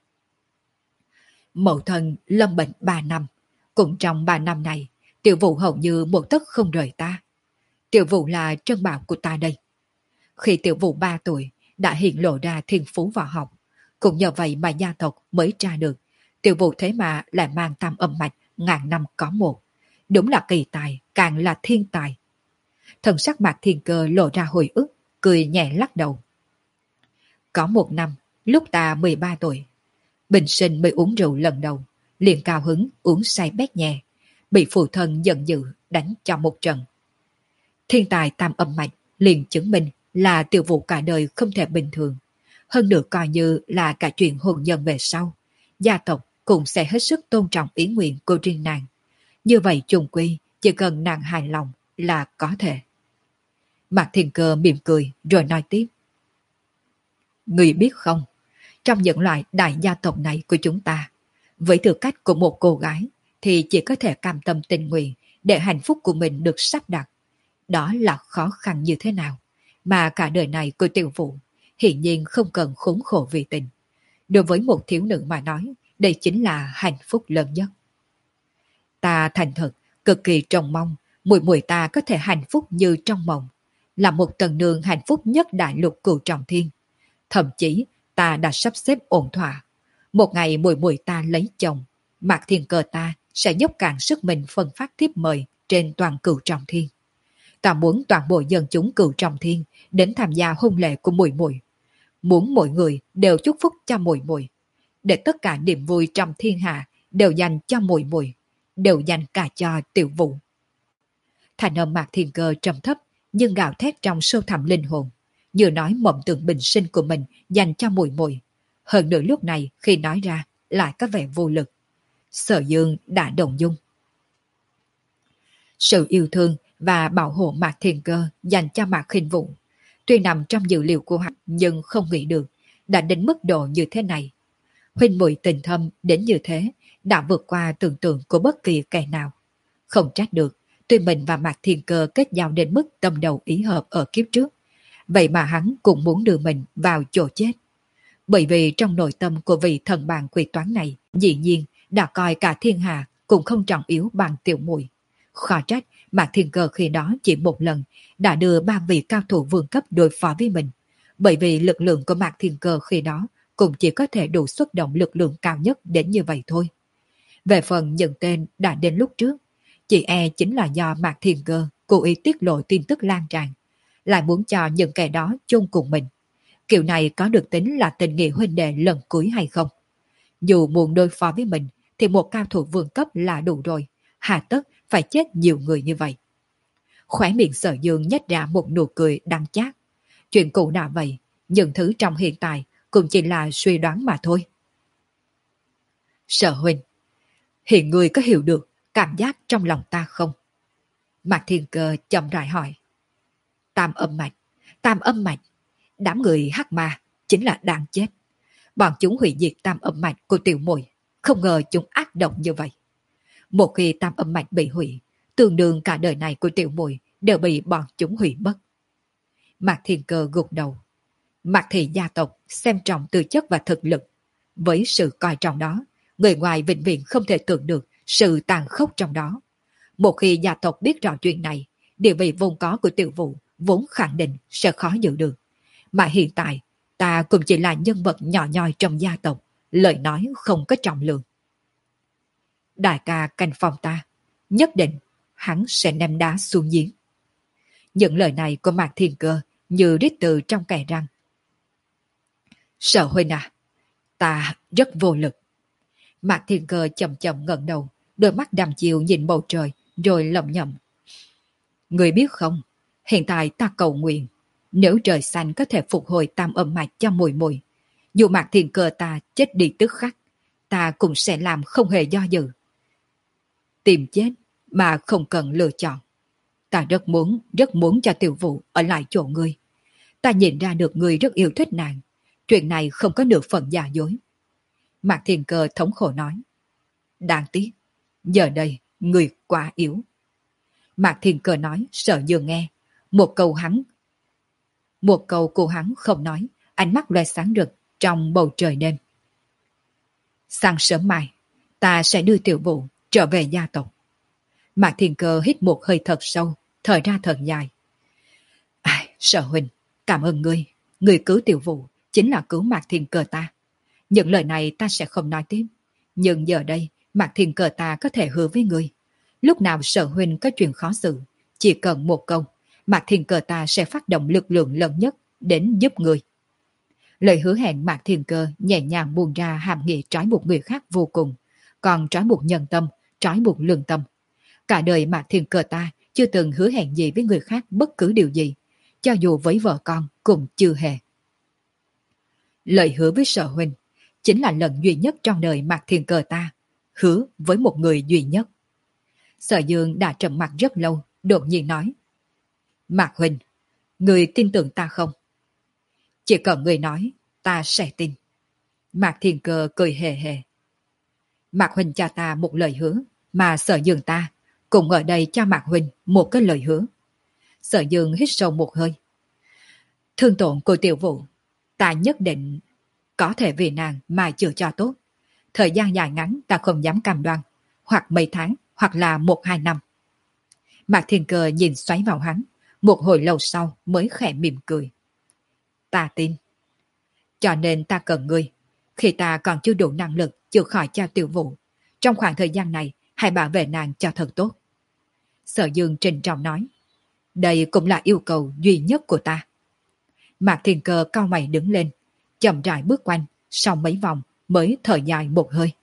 Mẫu thân lâm bệnh ba năm, cũng trong ba năm này, Tiểu Vũ hầu như một tấc không rời ta. Tiểu Vũ là trân bảo của ta đây. Khi Tiểu Vũ ba tuổi đã hiện lộ ra thiên phú võ học, cũng nhờ vậy mà gia tộc mới tra được Tiểu Vũ thế mà lại mang tam âm mạch ngàn năm có một. Đúng là kỳ tài, càng là thiên tài. Thần sắc Mạc Thiên Cơ lộ ra hồi ức, cười nhẹ lắc đầu. Có một năm, lúc ta mười ba tuổi, bình sinh mới uống rượu lần đầu, liền cao hứng uống say bét nhẹ, bị phụ thân giận dữ đánh cho một trận. Thiên tài tam âm mạch liền chứng minh là Tiểu Vũ cả đời không thể bình thường. Hơn nữa coi như là cả chuyện hôn nhân về sau, gia tộc cũng sẽ hết sức tôn trọng ý nguyện của riêng nàng. Như vậy chung quy, chỉ cần nàng hài lòng là có thể. Mạc Thiên Cơ mỉm cười rồi nói tiếp. Người biết không, trong những loại đại gia tộc này của chúng ta, với tư cách của một cô gái thì chỉ có thể cam tâm tình nguyện để hạnh phúc của mình được sắp đặt. Đó là khó khăn như thế nào, mà cả đời này của Tiểu Vũ hiển nhiên không cần khốn khổ vì tình. Đối với một thiếu nữ mà nói, đây chính là hạnh phúc lớn nhất. Ta thành thật, cực kỳ trông mong muội muội ta có thể hạnh phúc như trong mộng, là một tần nương hạnh phúc nhất đại lục Cửu Trọng Thiên. Thậm chí ta đã sắp xếp ổn thỏa. Một ngày muội muội ta lấy chồng, Mạc Thiên Cơ ta sẽ dốc cạn sức mình phân phát thiếp mời trên toàn Cửu Trọng Thiên. Ta muốn toàn bộ dân chúng Cửu Trọng Thiên đến tham gia hôn lễ của muội muội, muốn mọi người đều chúc phúc cho muội muội, để tất cả niềm vui trong thiên hạ đều dành cho muội muội, đều dành cả cho Tiểu Vũ. Thành âm Mạc Thiên Cơ trầm thấp nhưng gào thét trong sâu thẳm linh hồn, như nói mộng tưởng bình sinh của mình dành cho muội muội. Hơn nữa lúc này khi nói ra lại có vẻ vô lực. Sở Dương đã động dung. Sự yêu thương và bảo hộ Mạc Thiên Cơ dành cho Mạc Khinh Vũ tuy nằm trong dữ liệu của hắn, nhưng không nghĩ được đã đến mức độ như thế này. Huynh muội tình thâm đến như thế đã vượt qua tưởng tượng của bất kỳ kẻ nào. Không trách được, tuy mình và Mạc Thiên Cơ kết giao đến mức tâm đầu ý hợp ở kiếp trước, vậy mà hắn cũng muốn đưa mình vào chỗ chết. Bởi vì trong nội tâm của vị thần bàn quỷ toán này dĩ nhiên đã coi cả thiên hạ cũng không trọng yếu bằng Tiểu muội. Khó trách Mạc Thiên Cơ khi đó chỉ một lần đã đưa ba vị cao thủ vương cấp đối phó với mình, bởi vì lực lượng của Mạc Thiên Cơ khi đó cũng chỉ có thể đủ xuất động lực lượng cao nhất đến như vậy thôi. Về phần những tên đã đến lúc trước, chỉ e chính là do Mạc Thiên Cơ cố ý tiết lộ tin tức lan tràn, lại muốn cho những kẻ đó chung cùng mình. Kiểu này có được tính là tình nghĩa huynh đệ lần cuối hay không? Dù muốn đối phó với mình thì một cao thủ vương cấp là đủ rồi, hà tất phải chết nhiều người như vậy. Khóe miệng Sở Dương nhếch ra một nụ cười đắng chát. Chuyện cũ đã vậy, những thứ trong hiện tại cũng chỉ là suy đoán mà thôi. Sở huynh, hiện người có hiểu được cảm giác trong lòng ta không? Mạc Thiên Cơ chậm rãi hỏi. Tam âm mạch, tam âm mạch, đám người hắc ma chính là đáng chết. Bọn chúng hủy diệt tam âm mạch của tiểu muội, không ngờ chúng ác độc như vậy. Một khi tam âm mạch bị hủy, tương đương cả đời này của tiểu muội đều bị bọn chúng hủy mất. Mạc Thiên Cơ gục đầu. Mạc thị gia tộc xem trọng tư chất và thực lực. Với sự coi trọng đó, người ngoài vĩnh viễn không thể tưởng được sự tàn khốc trong đó. Một khi gia tộc biết rõ chuyện này, địa vị vốn có của tiểu vũ vốn khẳng định sẽ khó giữ được. Mà hiện tại, ta cũng chỉ là nhân vật nhỏ nhoi trong gia tộc, lời nói không có trọng lượng. Đại ca canh phòng ta, nhất định hắn sẽ ném đá xuống giếng. Những lời này của Mạc Thiên Cơ như rít từ trong kẽ răng. Sở huynh à, ta rất vô lực. Mạc Thiên Cơ chậm chậm ngẩng đầu, đôi mắt đăm chiều nhìn bầu trời, rồi lẩm nhẩm. Người biết không, hiện tại ta cầu nguyện, nếu trời xanh có thể phục hồi tam âm mạch cho mùi mùi, dù Mạc Thiên Cơ ta chết đi tức khắc, ta cũng sẽ làm không hề do dự. Tìm chết mà không cần lựa chọn. Ta rất muốn, rất muốn cho tiểu vũ ở lại chỗ ngươi. Ta nhìn ra được ngươi rất yêu thích nàng. Chuyện này không có nửa phần giả dối. Mạc Thiên Cơ thống khổ nói. Đáng tiếc, giờ đây ngươi quá yếu. Mạc Thiên Cơ nói sợ Dương nghe. Một câu hắn. Một câu cô hắn không nói, ánh mắt loe sáng rực trong bầu trời đêm. Sáng sớm mai, ta sẽ đưa tiểu vũ trở về gia tộc. Mạc Thiên Cơ hít một hơi thật sâu, thở ra thật dài. Ai, Sở huynh, cảm ơn ngươi. Ngươi cứu tiểu vũ chính là cứu Mạc Thiên Cơ ta. Những lời này ta sẽ không nói tiếp. Nhưng giờ đây, Mạc Thiên Cơ ta có thể hứa với ngươi. Lúc nào Sở huynh có chuyện khó xử, chỉ cần một câu, Mạc Thiên Cơ ta sẽ phát động lực lượng lớn nhất đến giúp ngươi. Lời hứa hẹn Mạc Thiên Cơ nhẹ nhàng buông ra hàm nghĩa trói buộc người khác vô cùng, còn trói buộc nhân tâm, trói buộc lương tâm. Cả đời Mạc Thiên Cơ ta chưa từng hứa hẹn gì với người khác bất cứ điều gì, cho dù với vợ con cũng chưa hề. Lời hứa với Sở huynh chính là lần duy nhất trong đời Mạc Thiên Cơ ta, hứa với một người duy nhất. Sở Dương đã trầm mặt rất lâu, đột nhiên nói. Mạc huynh, người tin tưởng ta không? Chỉ cần người nói, ta sẽ tin. Mạc Thiên Cơ cười hề hề. Mạc huynh cho ta một lời hứa, mà Sở Dương ta cũng ở đây cho Mạc huynh một cái lời hứa. Sở Dương hít sâu một hơi. Thương tổn của tiểu vũ, ta nhất định có thể vì nàng mà chữa cho tốt. Thời gian dài ngắn ta không dám cam đoan, hoặc mấy tháng, hoặc là một hai năm. Mạc Thiên Cơ nhìn xoáy vào hắn, một hồi lâu sau mới khẽ mỉm cười. Ta tin. Cho nên ta cần ngươi. Khi ta còn chưa đủ năng lực chữa khỏi cho tiểu vũ, trong khoảng thời gian này hãy bảo vệ nàng cho thật tốt. Sở Dương trịnh trọng nói. Đây cũng là yêu cầu duy nhất của ta. Mạc Thiên Cơ cau mày đứng lên, chậm rãi bước quanh, sau mấy vòng mới thở dài một hơi.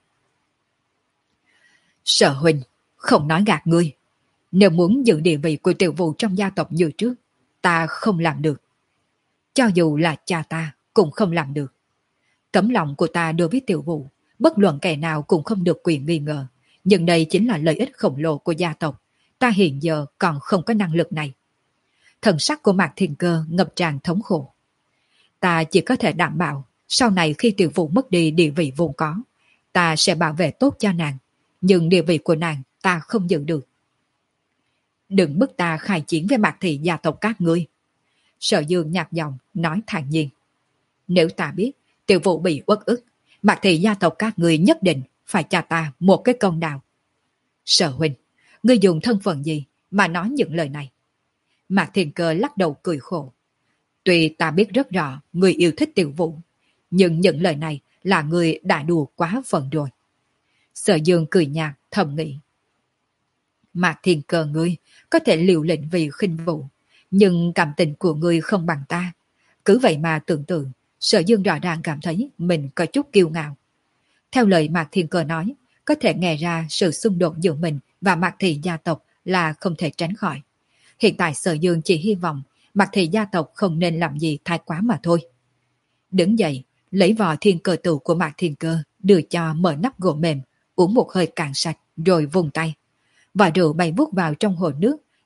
Sở huynh, không nói gạt ngươi. Nếu muốn giữ địa vị của tiểu vũ trong gia tộc như trước, ta không làm được. Cho dù là cha ta cũng không làm được. Tấm lòng của ta đối với tiểu vũ, bất luận kẻ nào cũng không được quyền nghi ngờ. Nhưng đây chính là lợi ích khổng lồ của gia tộc. Ta hiện giờ còn không có năng lực này. Thần sắc của Mạc Thiên Cơ ngập tràn thống khổ. Ta chỉ có thể đảm bảo, sau này khi tiểu vũ mất đi địa vị vốn có, ta sẽ bảo vệ tốt cho nàng. Nhưng địa vị của nàng ta không giữ được. Đừng bức ta khai chiến với Mạc thị gia tộc các ngươi. Sở Dương nhạt giọng nói thản nhiên. Nếu ta biết tiểu vũ bị uất ức, Mạc thị gia tộc các ngươi nhất định phải cho ta một cái công đạo. Sở huynh, ngươi dùng thân phận gì mà nói những lời này? Mạc Thiên Cơ lắc đầu cười khổ. Tuy ta biết rất rõ ngươi yêu thích tiểu vũ, nhưng những lời này là ngươi đã đùa quá phần rồi. Sở Dương cười nhạt thầm nghĩ. Mạc Thiên Cơ ngươi có thể liều lĩnh vì khinh vũ, nhưng cảm tình của ngươi không bằng ta. Cứ vậy mà tưởng tượng, Sở Dương rõ ràng cảm thấy mình có chút kiêu ngạo. Theo lời Mạc Thiên Cơ nói, có thể nghe ra sự xung đột giữa mình và Mạc thị gia tộc là không thể tránh khỏi. Hiện tại Sở Dương chỉ hy vọng Mạc thị gia tộc không nên làm gì thái quá mà thôi. Đứng dậy, lấy vò thiên cơ tụ của Mạc Thiên Cơ, đưa cho mở nắp gỗ mềm, uống một hơi cạn sạch rồi vùng tay. Vỏ rượu bay vút vào trong hồ nước,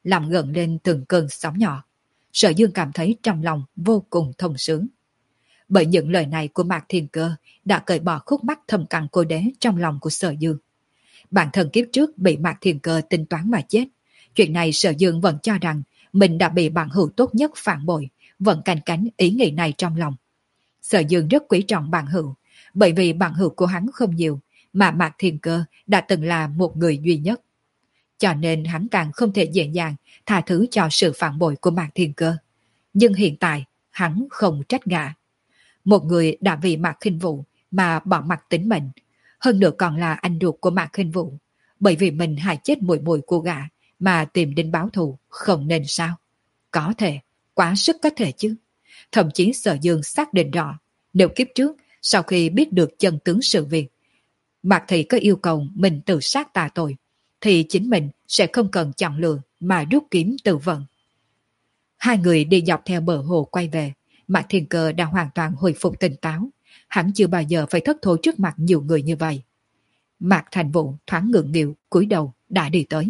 làm gần lên từng cơn sóng nhỏ. Sở Dương cảm thấy trong lòng vô cùng thông sướng. Bởi những lời này của Mạc Thiên Cơ đã cởi bỏ khúc mắc thầm cằn cô đế trong lòng của Sở Dương. Bản thân kiếp trước bị Mạc Thiên Cơ tính toán mà chết. Chuyện này Sở Dương vẫn cho rằng mình đã bị bạn hữu tốt nhất phản bội, vẫn canh cánh ý nghĩ này trong lòng. Sở Dương rất quý trọng bạn hữu, bởi vì bạn hữu của hắn không nhiều, mà Mạc Thiên Cơ đã từng là một người duy nhất. Cho nên hắn càng không thể dễ dàng tha thứ cho sự phản bội của Mạc Thiên Cơ. Nhưng hiện tại, hắn không trách gã. Một người đã vì Mạc Khinh Vũ mà bỏ mặt tính mệnh, hơn nữa còn là anh ruột của Mạc Khinh Vũ, bởi vì mình hại chết muội muội của gã mà tìm đến báo thù, không nên sao? Có thể, quá sức có thể chứ. Thậm chí Sở Dương xác định rõ, nếu kiếp trước, sau khi biết được chân tướng sự việc, Mạc Thị có yêu cầu mình tự sát tạ tội, thì chính mình sẽ không cần chọn lựa mà rút kiếm tự vận. Hai người đi dọc theo bờ hồ quay về, Mạc Thiên Cơ đã hoàn toàn hồi phục tỉnh táo. Hắn chưa bao giờ phải thất thố trước mặt nhiều người như vậy. Mạc Thành Vũ thoáng ngượng nghịu, cúi đầu đã đi tới.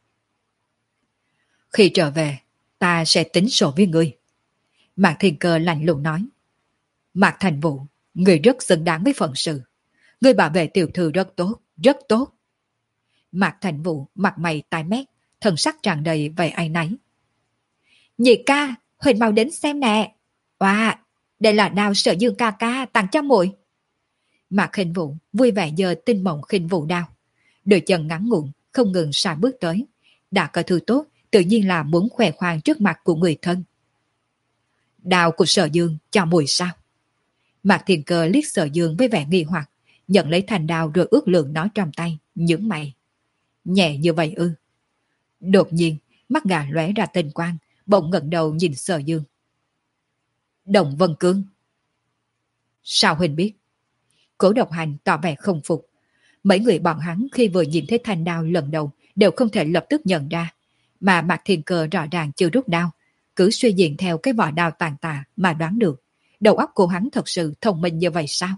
Khi trở về, ta sẽ tính sổ với ngươi. Mạc Thiên Cơ lạnh lùng nói. Mạc Thành Vũ, ngươi rất xứng đáng với phận sự. Ngươi bảo vệ tiểu thư rất tốt, rất tốt. Mạc Thành Vũ mặt mày tái mét, thần sắc tràn đầy vẻ áy náy. Nhị ca, Huỳnh mau đến xem nè. Wow, đây là đao Sở Dương ca ca tặng cho muội. Mạc Khinh Vũ vui vẻ giơ tinh mộng khinh vũ đao. Đôi chân ngắn ngủn, không ngừng sải bước tới. Đã có thứ tốt, tự nhiên là muốn khoe khoang trước mặt của người thân. Đao của Sở Dương cho muội sao? Mạc Thiên Cơ liếc Sở Dương với vẻ nghi hoặc, nhận lấy thành đao rồi ước lượng nó trong tay, nhướng mày. Nhẹ như vậy ư? Đột nhiên, mắt gã lóe ra tinh quang, bỗng ngẩng đầu nhìn Sở Dương. Đồng Vân Cương. Sao huynh biết? Cố Độc Hành tỏ vẻ không phục. Mấy người bọn hắn khi vừa nhìn thấy thanh đao lần đầu đều không thể lập tức nhận ra, mà Mạc Thiên Cơ rõ ràng chưa rút đao, cứ suy diễn theo cái vỏ đao tàn tạ mà đoán được. Đầu óc của hắn thật sự thông minh như vậy sao?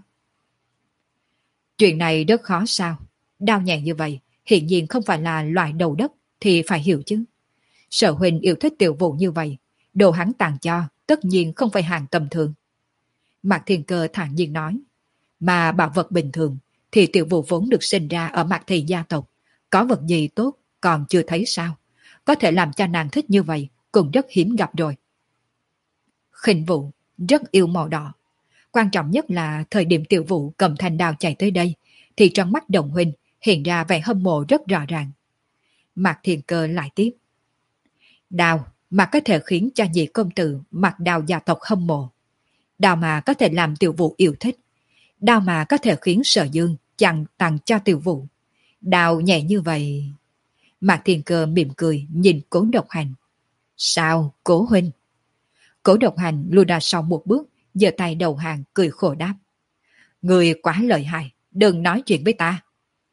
Chuyện này rất khó sao? Đao nhẹ như vậy, hiển nhiên không phải là loại đầu đất thì phải hiểu chứ. Sở huynh yêu thích Tiểu Vũ như vậy, đồ hắn tặng cho tất nhiên không phải hàng tầm thường. Mạc Thiên Cơ thản nhiên nói, mà bảo vật bình thường thì Tiểu Vũ vốn được sinh ra ở Mạc Thị gia tộc, có vật gì tốt còn chưa thấy sao? Có thể làm cho nàng thích như vậy cũng rất hiếm gặp rồi. Khinh Vũ rất yêu màu đỏ. Quan trọng nhất là thời điểm Tiểu Vũ cầm thanh đao chạy tới đây, thì trong mắt Đồng huynh hiện ra vẻ hâm mộ rất rõ ràng. Mạc Thiên Cơ lại tiếp. Đao mà có thể khiến cho nhị công tử mặc đao gia tộc hâm mộ. Đao mà có thể làm Tiểu Vũ yêu thích. Đao mà có thể khiến Sở Dương chẳng tặng cho Tiểu Vũ. Đao nhẹ như vậy. Mạc Thiên Cơ mỉm cười nhìn Cố Độc Hành. Sao, Cố huynh? Cố Độc Hành lùi ra sau một bước, giơ tay đầu hàng cười khổ đáp. Người quá lợi hại, đừng nói chuyện với ta.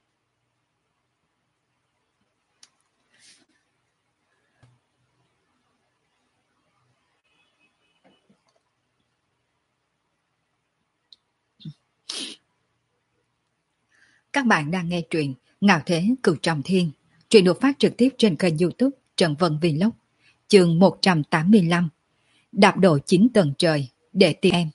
Các bạn đang nghe truyện Ngạo Thế Cửu Trọng Thiên. Truyện được phát trực tiếp trên kênh YouTube Trần Vân Vlog. Chương một trăm tám mươi lăm. Đạp độ chín tầng trời để tìm em.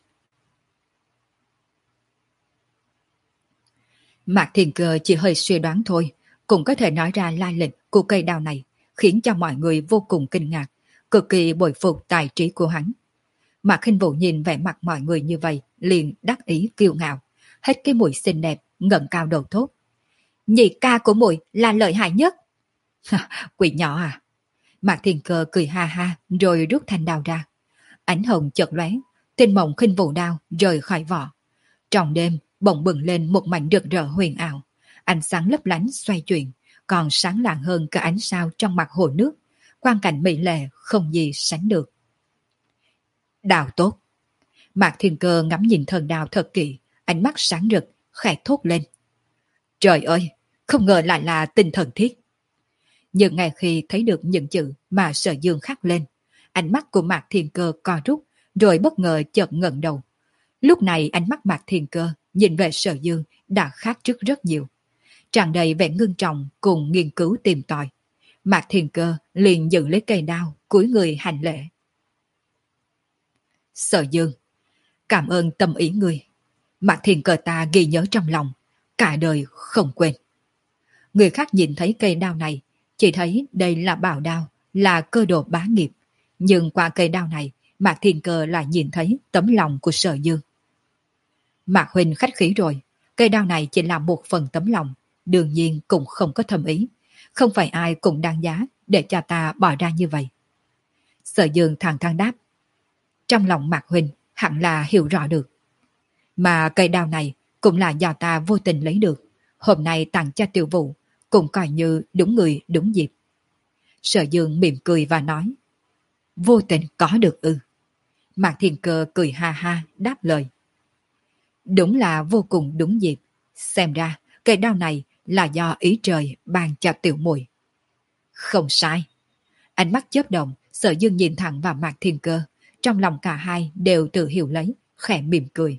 Mạc Thiên Cơ chỉ hơi suy đoán thôi, cũng có thể nói ra lai lịch của cây đao này, khiến cho mọi người vô cùng kinh ngạc, cực kỳ bội phục tài trí của hắn. Mạc Khinh Vũ nhìn vẻ mặt mọi người như vậy, liền đắc ý kiêu ngạo, hết cái mũi xinh đẹp, ngẩng cao đầu thốt. Nhị ca của muội là lợi hại nhất. Quỷ nhỏ à? Mạc Thiên Cơ cười ha ha, rồi rút thanh đao ra. Ánh hồng chợt lóe, tinh mộng khinh vũ đao rời khỏi vỏ. Trong đêm, bỗng bừng lên một mảnh rực rỡ huyền ảo, ánh sáng lấp lánh xoay chuyển, còn sáng lạng hơn cả ánh sao trong mặt hồ nước, quang cảnh mỹ lệ không gì sánh được. Đào tốt. Mạc Thiên Cơ ngắm nhìn thần đào thật kỹ, ánh mắt sáng rực, khẽ thốt lên. Trời ơi, không ngờ lại là tinh thần thiết. Nhưng ngay khi thấy được những chữ mà Sở Dương khắc lên, ánh mắt của Mạc Thiên Cơ co rút, rồi bất ngờ chợt ngẩng đầu. Lúc này ánh mắt Mạc Thiên Cơ nhìn về Sở Dương đã khác trước rất nhiều, tràn đầy vẻ ngưng trọng cùng nghiên cứu tìm tòi. Mạc Thiên Cơ liền dựng lấy cây đao, cúi người hành lễ. Sở Dương, cảm ơn tâm ý ngươi. Mạc Thiên Cơ ta ghi nhớ trong lòng, cả đời không quên. Người khác nhìn thấy cây đao này, chỉ thấy đây là bảo đao, là cơ đồ bá nghiệp. Nhưng qua cây đao này, Mạc Thiên Cơ lại nhìn thấy tấm lòng của Sở Dương. Mạc huynh khách khí rồi, cây đao này chỉ là một phần tấm lòng, đương nhiên cũng không có thâm ý. Không phải ai cũng đáng giá để cho ta bỏ ra như vậy. Sở Dương thẳng thắn đáp. Trong lòng Mạc huynh hẳn là hiểu rõ được. Mà cây đao này cũng là do ta vô tình lấy được. Hôm nay tặng cho Tiểu Vũ, cũng coi như đúng người đúng dịp. Sở Dương mỉm cười và nói. Vô tình có được ư? Mạc Thiên Cơ cười ha ha đáp lời. Đúng là vô cùng đúng dịp. Xem ra cây đao này là do ý trời ban cho tiểu muội. Không sai. Ánh mắt chớp động, Sở Dương nhìn thẳng vào Mạc Thiên Cơ. Trong lòng cả hai đều tự hiểu lấy, khẽ mỉm cười.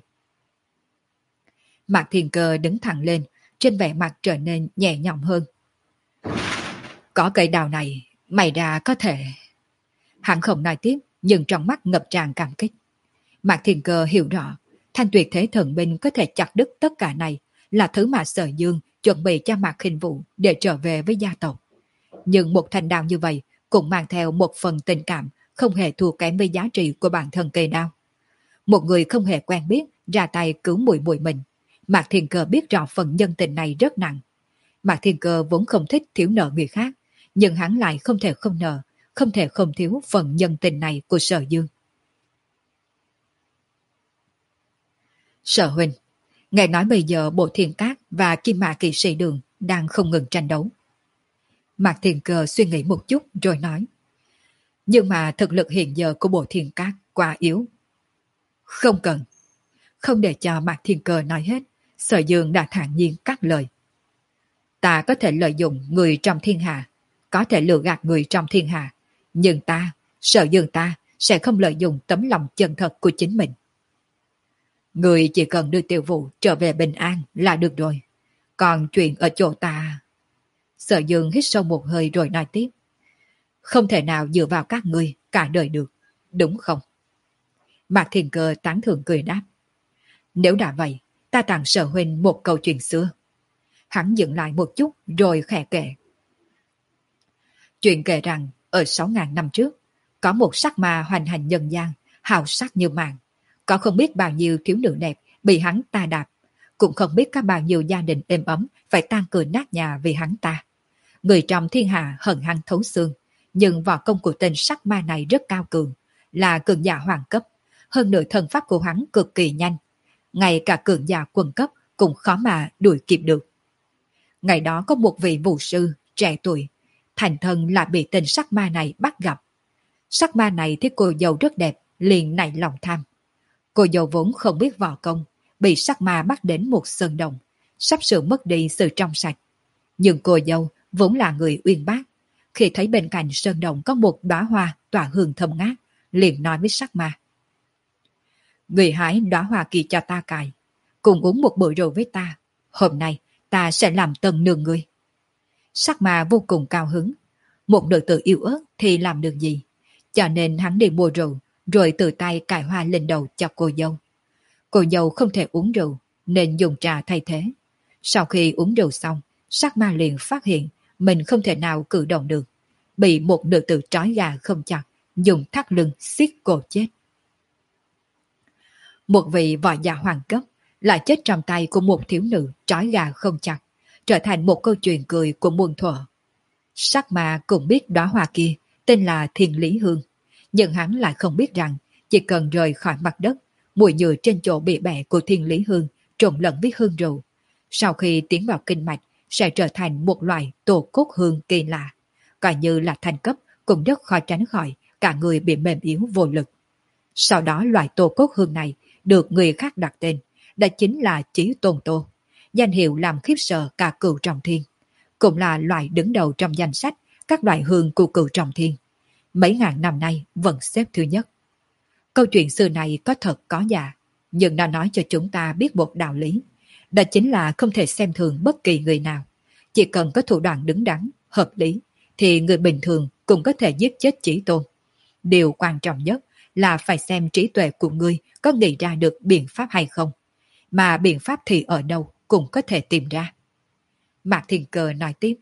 Mạc Thiên Cơ đứng thẳng lên, trên vẻ mặt trở nên nhẹ nhõm hơn. Có cây đào này, mày ra có thể... Hắn không nói tiếp, nhưng trong mắt ngập tràn cảm kích. Mạc Thiên Cơ hiểu rõ, thanh tuyệt thế thần binh có thể chặt đứt tất cả này là thứ mà Sở Dương chuẩn bị cho Mạc Khinh Vũ để trở về với gia tộc. Nhưng một thanh đao như vậy cũng mang theo một phần tình cảm không hề thua kém với giá trị của bản thân cây đao. Một người không hề quen biết ra tay cứu muội muội mình. Mạc Thiên Cơ biết rõ phần nhân tình này rất nặng. Mạc Thiên Cơ vốn không thích thiếu nợ người khác, nhưng hắn lại không thể không nợ, không thể không thiếu phần nhân tình này của Sở Dương. Sở huynh, nghe nói bây giờ Bộ Thiên Cát và Kim Mã Kỵ Sĩ Đường đang không ngừng tranh đấu. Mạc Thiên Cơ suy nghĩ một chút rồi nói. Nhưng mà thực lực hiện giờ của Bộ Thiên Cát quá yếu. Không cần. Không để cho Mạc Thiên Cơ nói hết, Sở Dương đã thản nhiên cắt lời. Ta có thể lợi dụng người trong thiên hạ, có thể lừa gạt người trong thiên hạ, nhưng ta, Sở Dương ta, sẽ không lợi dụng tấm lòng chân thật của chính mình. Người chỉ cần đưa Tiểu Vũ trở về bình an là được rồi. Còn chuyện ở chỗ ta... Sở Dương hít sâu một hơi rồi nói tiếp. Không thể nào dựa vào các ngươi cả đời được, đúng không? Mạc Thiên Cơ tán thưởng cười đáp. Nếu đã vậy, ta tặng Sở huynh một câu chuyện xưa. Hắn dừng lại một chút rồi khẽ kể. Chuyện kể rằng, ở sáu ngàn năm trước, có một sắc ma hoành hành nhân gian, hào sắc như màng. Có không biết bao nhiêu thiếu nữ đẹp bị hắn ta đạp, cũng không biết có bao nhiêu gia đình êm ấm phải tan cửa nát nhà vì hắn ta. Người trong thiên hạ hận hắn thấu xương, nhưng võ công của tên sắc ma này rất cao cường, là cường giả hoàng cấp, hơn nữa thần pháp của hắn cực kỳ nhanh, ngay cả cường giả quân cấp cũng khó mà đuổi kịp được. Ngày đó có một vị vũ sư trẻ tuổi, thành thân lại bị tên sắc ma này bắt gặp. Sắc ma này thấy cô dâu rất đẹp, liền nảy lòng tham. Cô dâu vốn không biết võ công, bị sắc ma bắt đến một sơn đồng, sắp sửa mất đi sự trong sạch. Nhưng cô dâu vốn là người uyên bác, khi thấy bên cạnh sơn đồng có một đóa hoa tỏa hương thơm ngát, liền nói với sắc ma. Người hái đóa hoa kia cho ta cài, cùng uống một bữa rượu với ta, hôm nay ta sẽ làm tân nương ngươi. Sắc ma vô cùng cao hứng, một nữ tử yêu ớt thì làm được gì, cho nên hắn đi mua rượu, rồi tự tay cài hoa lên đầu cho cô dâu. Cô dâu không thể uống rượu, nên dùng trà thay thế. Sau khi uống rượu xong, sắc ma liền phát hiện mình không thể nào cử động được, bị một nữ tử trói gà không chặt, dùng thắt lưng xiết cổ chết. Một vị võ giả hoàng cấp lại chết trong tay của một thiếu nữ trói gà không chặt, trở thành một câu chuyện cười của muôn thuở. Sắc ma cũng biết đóa hoa kia tên là Thiên Lý Hương, nhưng hắn lại không biết rằng chỉ cần rời khỏi mặt đất, mùi nhựa trên chỗ bị bẻ của Thiên Lý Hương trộn lẫn với hương rượu, sau khi tiến vào kinh mạch sẽ trở thành một loại tổ cốt hương kỳ lạ, coi như là thành cấp cũng rất khó tránh khỏi cả người bị mềm yếu vô lực. Sau đó loại tổ cốt hương này được người khác đặt tên, đó chính là Chí Tôn Tô, danh hiệu làm khiếp sợ cả cửu trọng thiên, cũng là loại đứng đầu trong danh sách các loại hương của cửu trọng thiên. Mấy ngàn năm nay vẫn xếp thứ nhất. Câu chuyện xưa này có thật có giả, nhưng nó nói cho chúng ta biết một đạo lý. Đó chính là không thể xem thường bất kỳ người nào. Chỉ cần có thủ đoạn đứng đắn, hợp lý, thì người bình thường cũng có thể giết chết Chí Tôn. Điều quan trọng nhất là phải xem trí tuệ của ngươi có nghĩ ra được biện pháp hay không. Mà biện pháp thì ở đâu cũng có thể tìm ra. Mạc Thiên Cơ nói tiếp.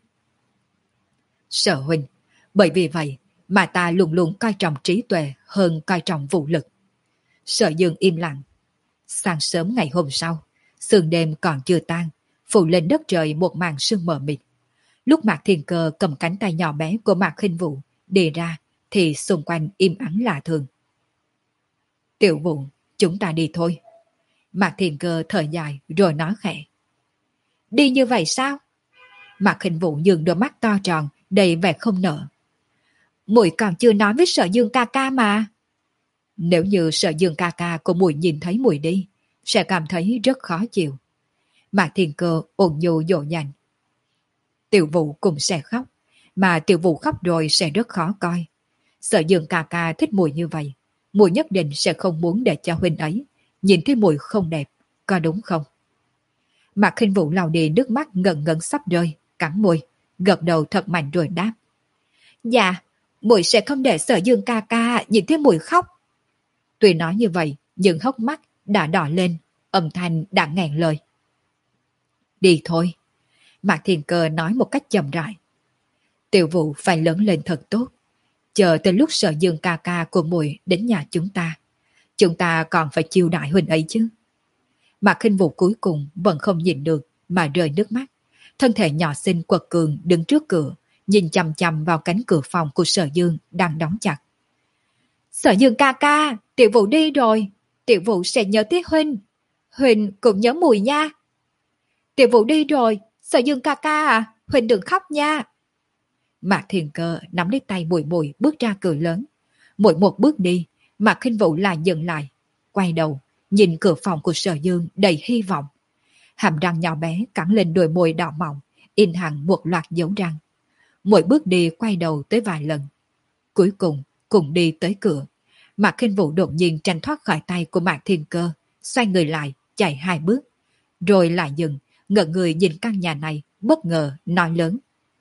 Sở huynh, bởi vì vậy mà ta luôn luôn coi trọng trí tuệ hơn coi trọng vũ lực. Sở Dương im lặng. Sáng sớm ngày hôm sau, sương đêm còn chưa tan, phủ lên đất trời một màn sương mờ mịt. Lúc Mạc Thiên Cơ cầm cánh tay nhỏ bé của Mạc Khinh Vũ đi ra, thì xung quanh im ắng lạ thường. Tiểu Vũ, chúng ta đi thôi. Mạc Thiên Cơ thở dài rồi nói khẽ. Đi như vậy sao? Mạc Khinh Vũ nhường đôi mắt to tròn, đầy vẻ không nở. Muội còn chưa nói với Sở Dương ca ca mà. Nếu như Sở Dương ca ca của muội nhìn thấy muội đi, sẽ cảm thấy rất khó chịu. Mạc Thiên Cơ ôn nhu dỗ dành. Tiểu Vũ cũng sẽ khóc, mà Tiểu Vũ khóc rồi sẽ rất khó coi. Sở Dương ca ca thích muội như vậy, muội nhất định sẽ không muốn để cho huynh ấy nhìn thấy muội không đẹp, có đúng không? Mạc Khinh Vũ lau đi nước mắt ngần ngấn sắp rơi, cắn môi, gật đầu thật mạnh rồi đáp. Dạ, muội sẽ không để Sở Dương ca ca nhìn thấy muội khóc. Tuy nói như vậy, nhưng hốc mắt đã đỏ lên, âm thanh đã nghẹn lời. Đi thôi. Mạc Thiên Cơ nói một cách chậm rãi. Tiểu Vũ phải lớn lên thật tốt. Chờ tới lúc Sở Dương ca ca của muội đến nhà chúng ta, chúng ta còn phải chiêu đãi huynh ấy chứ. Mạc Khinh Vũ cuối cùng vẫn không nhìn được mà rơi nước mắt. Thân thể nhỏ xinh quật cường đứng trước cửa, nhìn chằm chằm vào cánh cửa phòng của Sở Dương đang đóng chặt. Sở Dương ca ca, Tiểu Vũ đi rồi. Tiểu Vũ sẽ nhớ tới huynh. Huynh cũng nhớ mùi nha. Tiểu Vũ đi rồi, Sở Dương ca ca à, huynh đừng khóc nha. Mạc Thiên Cơ nắm lấy tay Muội Muội bước ra cửa lớn. Mỗi một bước đi, Mạc Khinh Vũ lại dừng lại, quay đầu, nhìn cửa phòng của Sở Dương đầy hy vọng. Hàm răng nhỏ bé cắn lên đôi môi đỏ mọng, in hẳn một loạt dấu răng. Mỗi bước đi quay đầu tới vài lần. Cuối cùng, cùng đi tới cửa. Mạc Khinh Vũ đột nhiên tranh thoát khỏi tay của Mạc Thiên Cơ, xoay người lại, chạy hai bước. Rồi lại dừng, ngẩn người nhìn căn nhà này, bất ngờ, nói lớn.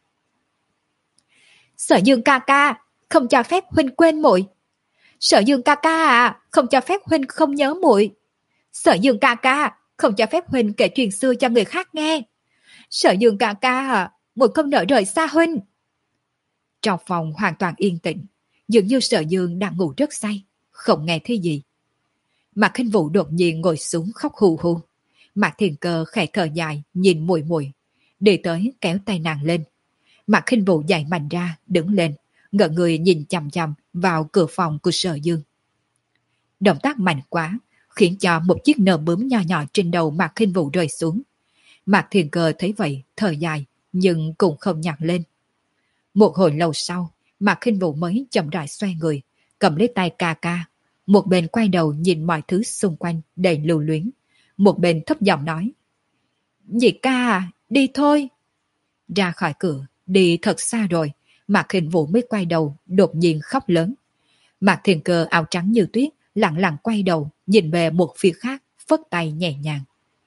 Sở Dương ca ca, không cho phép huynh quên muội. Sở Dương ca ca à, không cho phép huynh không nhớ muội. Sở Dương ca ca, không cho phép huynh kể chuyện xưa cho người khác nghe. Sở Dương ca ca à, muội không nỡ rời xa huynh. Trong phòng hoàn toàn yên tĩnh, dường như Sở Dương đang ngủ rất say, không nghe thấy gì. Mạc Khinh Vũ đột nhiên ngồi xuống khóc hù hù. Mạc Thiên Cơ khẽ thở dài nhìn Muội Muội, đi tới kéo tay nàng lên. Mạc Khinh Vũ dậy mạnh ra, đứng lên, ngẩng người nhìn chằm chằm vào cửa phòng của Sở Dương. Động tác mạnh quá, khiến cho một chiếc nơ bướm nhỏ nhỏ trên đầu Mạc Khinh Vũ rơi xuống. Mạc Thiên Cơ thấy vậy, thở dài, nhưng cũng không nhặt lên. Một hồi lâu sau, Mạc Khinh Vũ mới chậm rãi xoay người, cầm lấy tay ca ca, một bên quay đầu nhìn mọi thứ xung quanh đầy lưu luyến, một bên thấp giọng nói. Nhị ca à, đi thôi. Ra khỏi cửa, đi thật xa rồi, Mạc Khinh Vũ mới quay đầu, đột nhiên khóc lớn. Mạc Thiên Cơ áo trắng như tuyết, lặng lặng quay đầu, nhìn về một phía khác, phất tay nhẹ nhàng.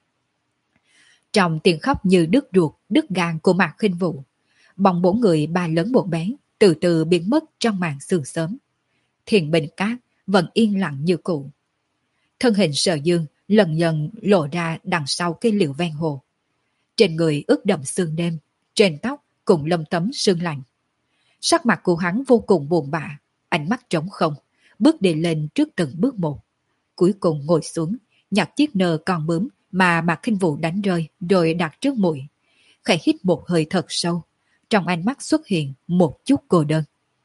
Trong tiếng khóc như đứt ruột, đứt gan của Mạc Khinh Vũ, bóng bốn người ba lớn một bé, từ từ biến mất trong màn sương sớm. Thiền Bình Cát vẫn yên lặng như cũ. Thân hình Sở Dương lần dần lộ ra đằng sau cây liễu ven hồ. Trên người ướt đẫm sương đêm, trên tóc cũng lấm tấm sương lạnh. Sắc mặt của hắn vô cùng buồn bã, ánh mắt trống không, bước đi lên trước từng bước một. Cuối cùng ngồi xuống, nhặt chiếc nơ con bướm mà Mạc Khinh Vũ đánh rơi rồi đặt trước mũi. Khẽ hít một hơi thật sâu, trong ánh mắt xuất hiện một chút cô đơn.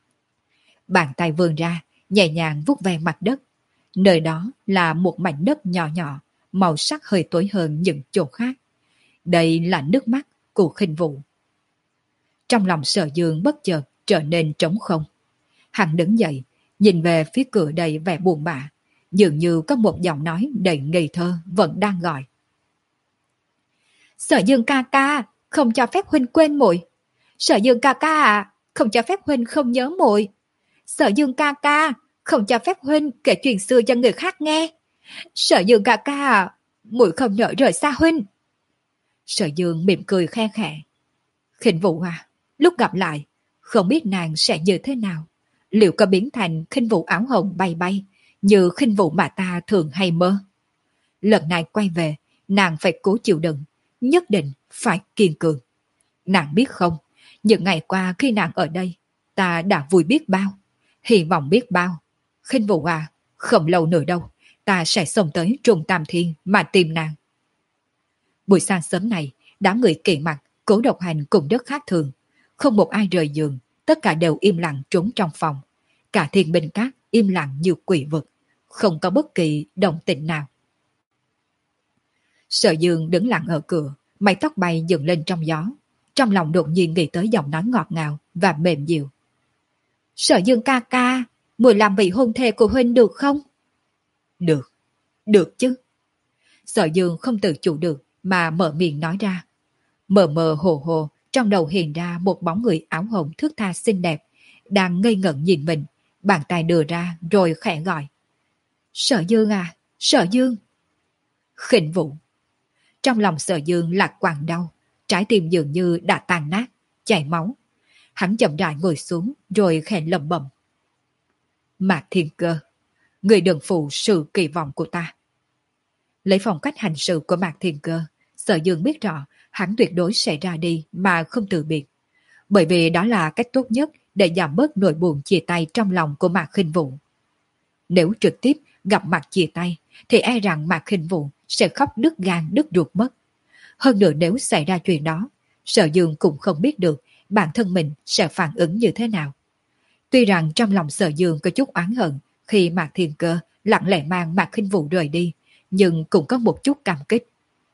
Bàn tay vươn ra, nhẹ nhàng vuốt ve mặt đất. Nơi đó là một mảnh đất nhỏ nhỏ, màu sắc hơi tối hơn những chỗ khác. Đây là nước mắt của Khinh Vũ. Trong lòng Sở Dương bất chợt trở nên trống không. Hắn đứng dậy, nhìn về phía cửa đầy vẻ buồn bã, dường như có một giọng nói đầy ngây thơ vẫn đang gọi. Sở Dương ca ca, không cho phép huynh quên muội. Sở Dương ca ca à, không cho phép huynh không nhớ muội. Sở Dương ca ca, không cho phép huynh kể chuyện xưa cho người khác nghe. Sở Dương ca ca à, muội không nỡ rời xa huynh. Sở Dương mỉm cười khe khẽ. Khinh Vũ à, lúc gặp lại, Không biết nàng sẽ như thế nào, liệu có biến thành khinh vụ áo hồng bay bay, như khinh vụ mà ta thường hay mơ. Lần này quay về, nàng phải cố chịu đựng, nhất định phải kiên cường. Nàng biết không, những ngày qua khi nàng ở đây, ta đã vui biết bao, hy vọng biết bao. Khinh vụ à, không lâu nữa đâu, ta sẽ xông tới Trung Tam Thiên mà tìm nàng. Buổi sáng sớm này, đám người kỵ mặt, Cố Độc Hành cùng rất khác thường. Không một ai rời giường, tất cả đều im lặng trốn trong phòng. Cả thiên binh các im lặng như quỷ vực, không có bất kỳ động tĩnh nào. Sở Dương đứng lặng ở cửa, mái tóc bay dựng lên trong gió. Trong lòng đột nhiên nghĩ tới giọng nói ngọt ngào và mềm dịu. Sở Dương ca ca, muội làm vị hôn thê của huynh được không? Được, được chứ. Sở Dương không tự chủ được mà mở miệng nói ra. Mờ mờ hồ hồ, trong đầu hiện ra một bóng người áo hồng thước tha xinh đẹp, đang ngây ngẩn nhìn mình, bàn tay đưa ra rồi khẽ gọi. Sở Dương à, Sở Dương. Khinh Vũ. Trong lòng Sở Dương là quặn đau, trái tim dường như đã tan nát, chảy máu. Hắn chậm rãi ngồi xuống rồi khẽ lẩm bẩm. Mạc Thiên Cơ, người đừng phụ sự kỳ vọng của ta. Lấy phong cách hành sự của Mạc Thiên Cơ, Sở Dương biết rõ hắn tuyệt đối sẽ ra đi mà không từ biệt. Bởi vì đó là cách tốt nhất để giảm bớt nỗi buồn chia tay trong lòng của Mạc Khinh Vũ. Nếu trực tiếp gặp mặt chia tay, thì e rằng Mạc Khinh Vũ sẽ khóc đứt gan đứt ruột mất. Hơn nữa nếu xảy ra chuyện đó, Sở Dương cũng không biết được bản thân mình sẽ phản ứng như thế nào. Tuy rằng trong lòng Sở Dương có chút oán hận khi Mạc Thiên Cơ lặng lẽ mang Mạc Khinh Vũ rời đi, nhưng cũng có một chút cảm kích.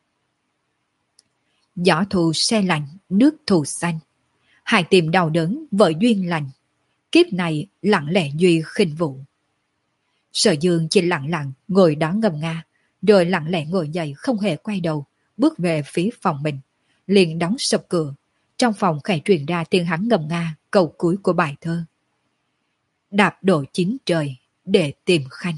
Gió thu se lạnh, nước thù xanh. Hai tìm đau đớn, vợ duyên lành. Kiếp này lặng lẽ duy Khinh Vũ. Sở Dương chỉ lặng lặng ngồi đó ngâm nga, rồi lặng lẽ ngồi dậy không hề quay đầu, bước về phía phòng mình, liền đóng sập cửa. Trong phòng khẽ truyền ra tiếng hắn ngâm nga câu cuối của bài thơ. Đạp đổ chín trời để tìm Khanh.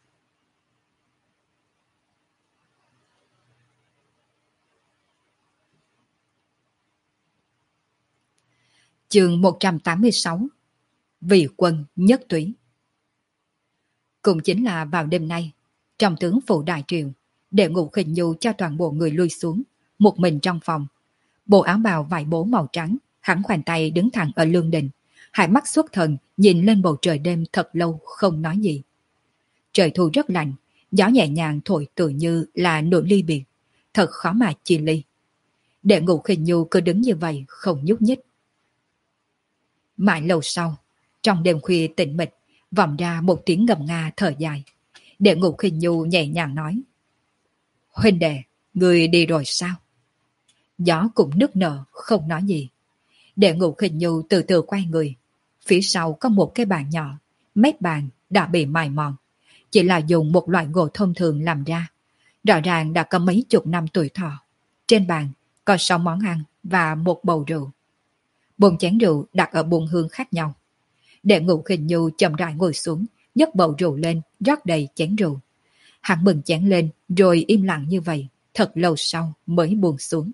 Chương một trăm tám mươi sáu. Vị quân nhất túy. Cũng chính là vào đêm nay, trong tướng phủ đại triều, Đệ Ngũ Khinh Nhu cho toàn bộ người lui xuống, một mình trong phòng. Bộ áo bào vải bố màu trắng, hắn khoanh tay đứng thẳng ở lương đình, hai mắt xuất thần nhìn lên bầu trời đêm thật lâu không nói gì. Trời thu rất lạnh, gió nhẹ nhàng thổi tự như là nỗi ly biệt, thật khó mà chia ly. Đệ Ngũ Khinh Nhu cứ đứng như vậy không nhúc nhích. Mãi lâu sau, trong đêm khuya tĩnh mịch, vọng ra một tiếng ngầm nga thở dài. Đệ Ngũ Khinh Nhu nhẹ nhàng nói. Huynh đệ, người đi rồi sao? Gió cũng nức nở, không nói gì. Đệ Ngũ Khinh Nhu từ từ quay người. Phía sau có một cái bàn nhỏ, mép bàn đã bị mài mòn. Chỉ là dùng một loại gỗ thông thường làm ra. Rõ ràng đã có mấy chục năm tuổi thọ. Trên bàn có sáu món ăn và một bầu rượu. Bốn chén rượu đặt ở bốn hương khác nhau. Đệ Ngũ Khinh Nhu chậm rãi ngồi xuống, nhấc bầu rượu lên, rót đầy chén rượu. Hắn bừng chén lên, rồi im lặng như vậy, thật lâu sau mới buông xuống.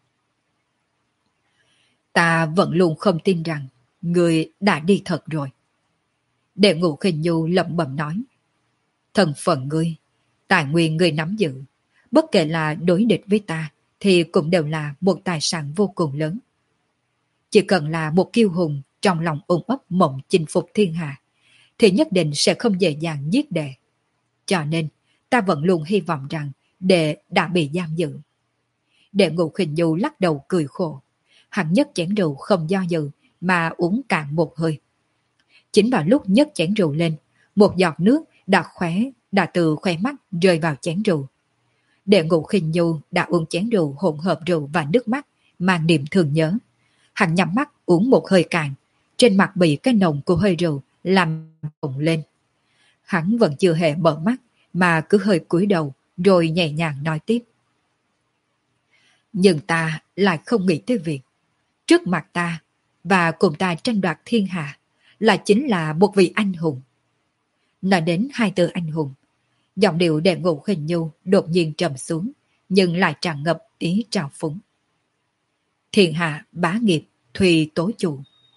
Ta vẫn luôn không tin rằng người đã đi thật rồi. Đệ Ngũ Khinh Nhu lẩm bẩm nói. Thân phận ngươi, tài nguyên ngươi nắm giữ, bất kể là đối địch với ta, thì cũng đều là một tài sản vô cùng lớn. Chỉ cần là một kiêu hùng trong lòng ôm ấp mộng chinh phục thiên hạ, thì nhất định sẽ không dễ dàng giết đệ. Cho nên, ta vẫn luôn hy vọng rằng đệ đã bị giam giữ. Đệ Ngũ Khinh Nhu lắc đầu cười khổ. Hắn nhấc chén rượu không do dự mà uống cạn một hơi. Chính vào lúc nhấc chén rượu lên, một giọt nước đã khóe, đã từ khóe mắt rơi vào chén rượu. Đệ Ngũ Khinh Nhu đã uống chén rượu hỗn hợp rượu và nước mắt, mang niềm thương nhớ. Hắn nhắm mắt uống một hơi cạn, trên mặt bị cái nồng của hơi rượu làm bùng lên. Hắn vẫn chưa hề mở mắt, mà cứ hơi cúi đầu, rồi nhẹ nhàng nói tiếp. Nhưng ta lại không nghĩ tới việc, trước mặt ta, và cùng ta tranh đoạt thiên hạ, là chính là một vị anh hùng. Nói đến hai từ anh hùng, giọng điệu Đệ Ngũ Khinh Nhu đột nhiên trầm xuống, nhưng lại tràn ngập ý trào phúng. Thiên hạ bá nghiệp, thùy tố chủ.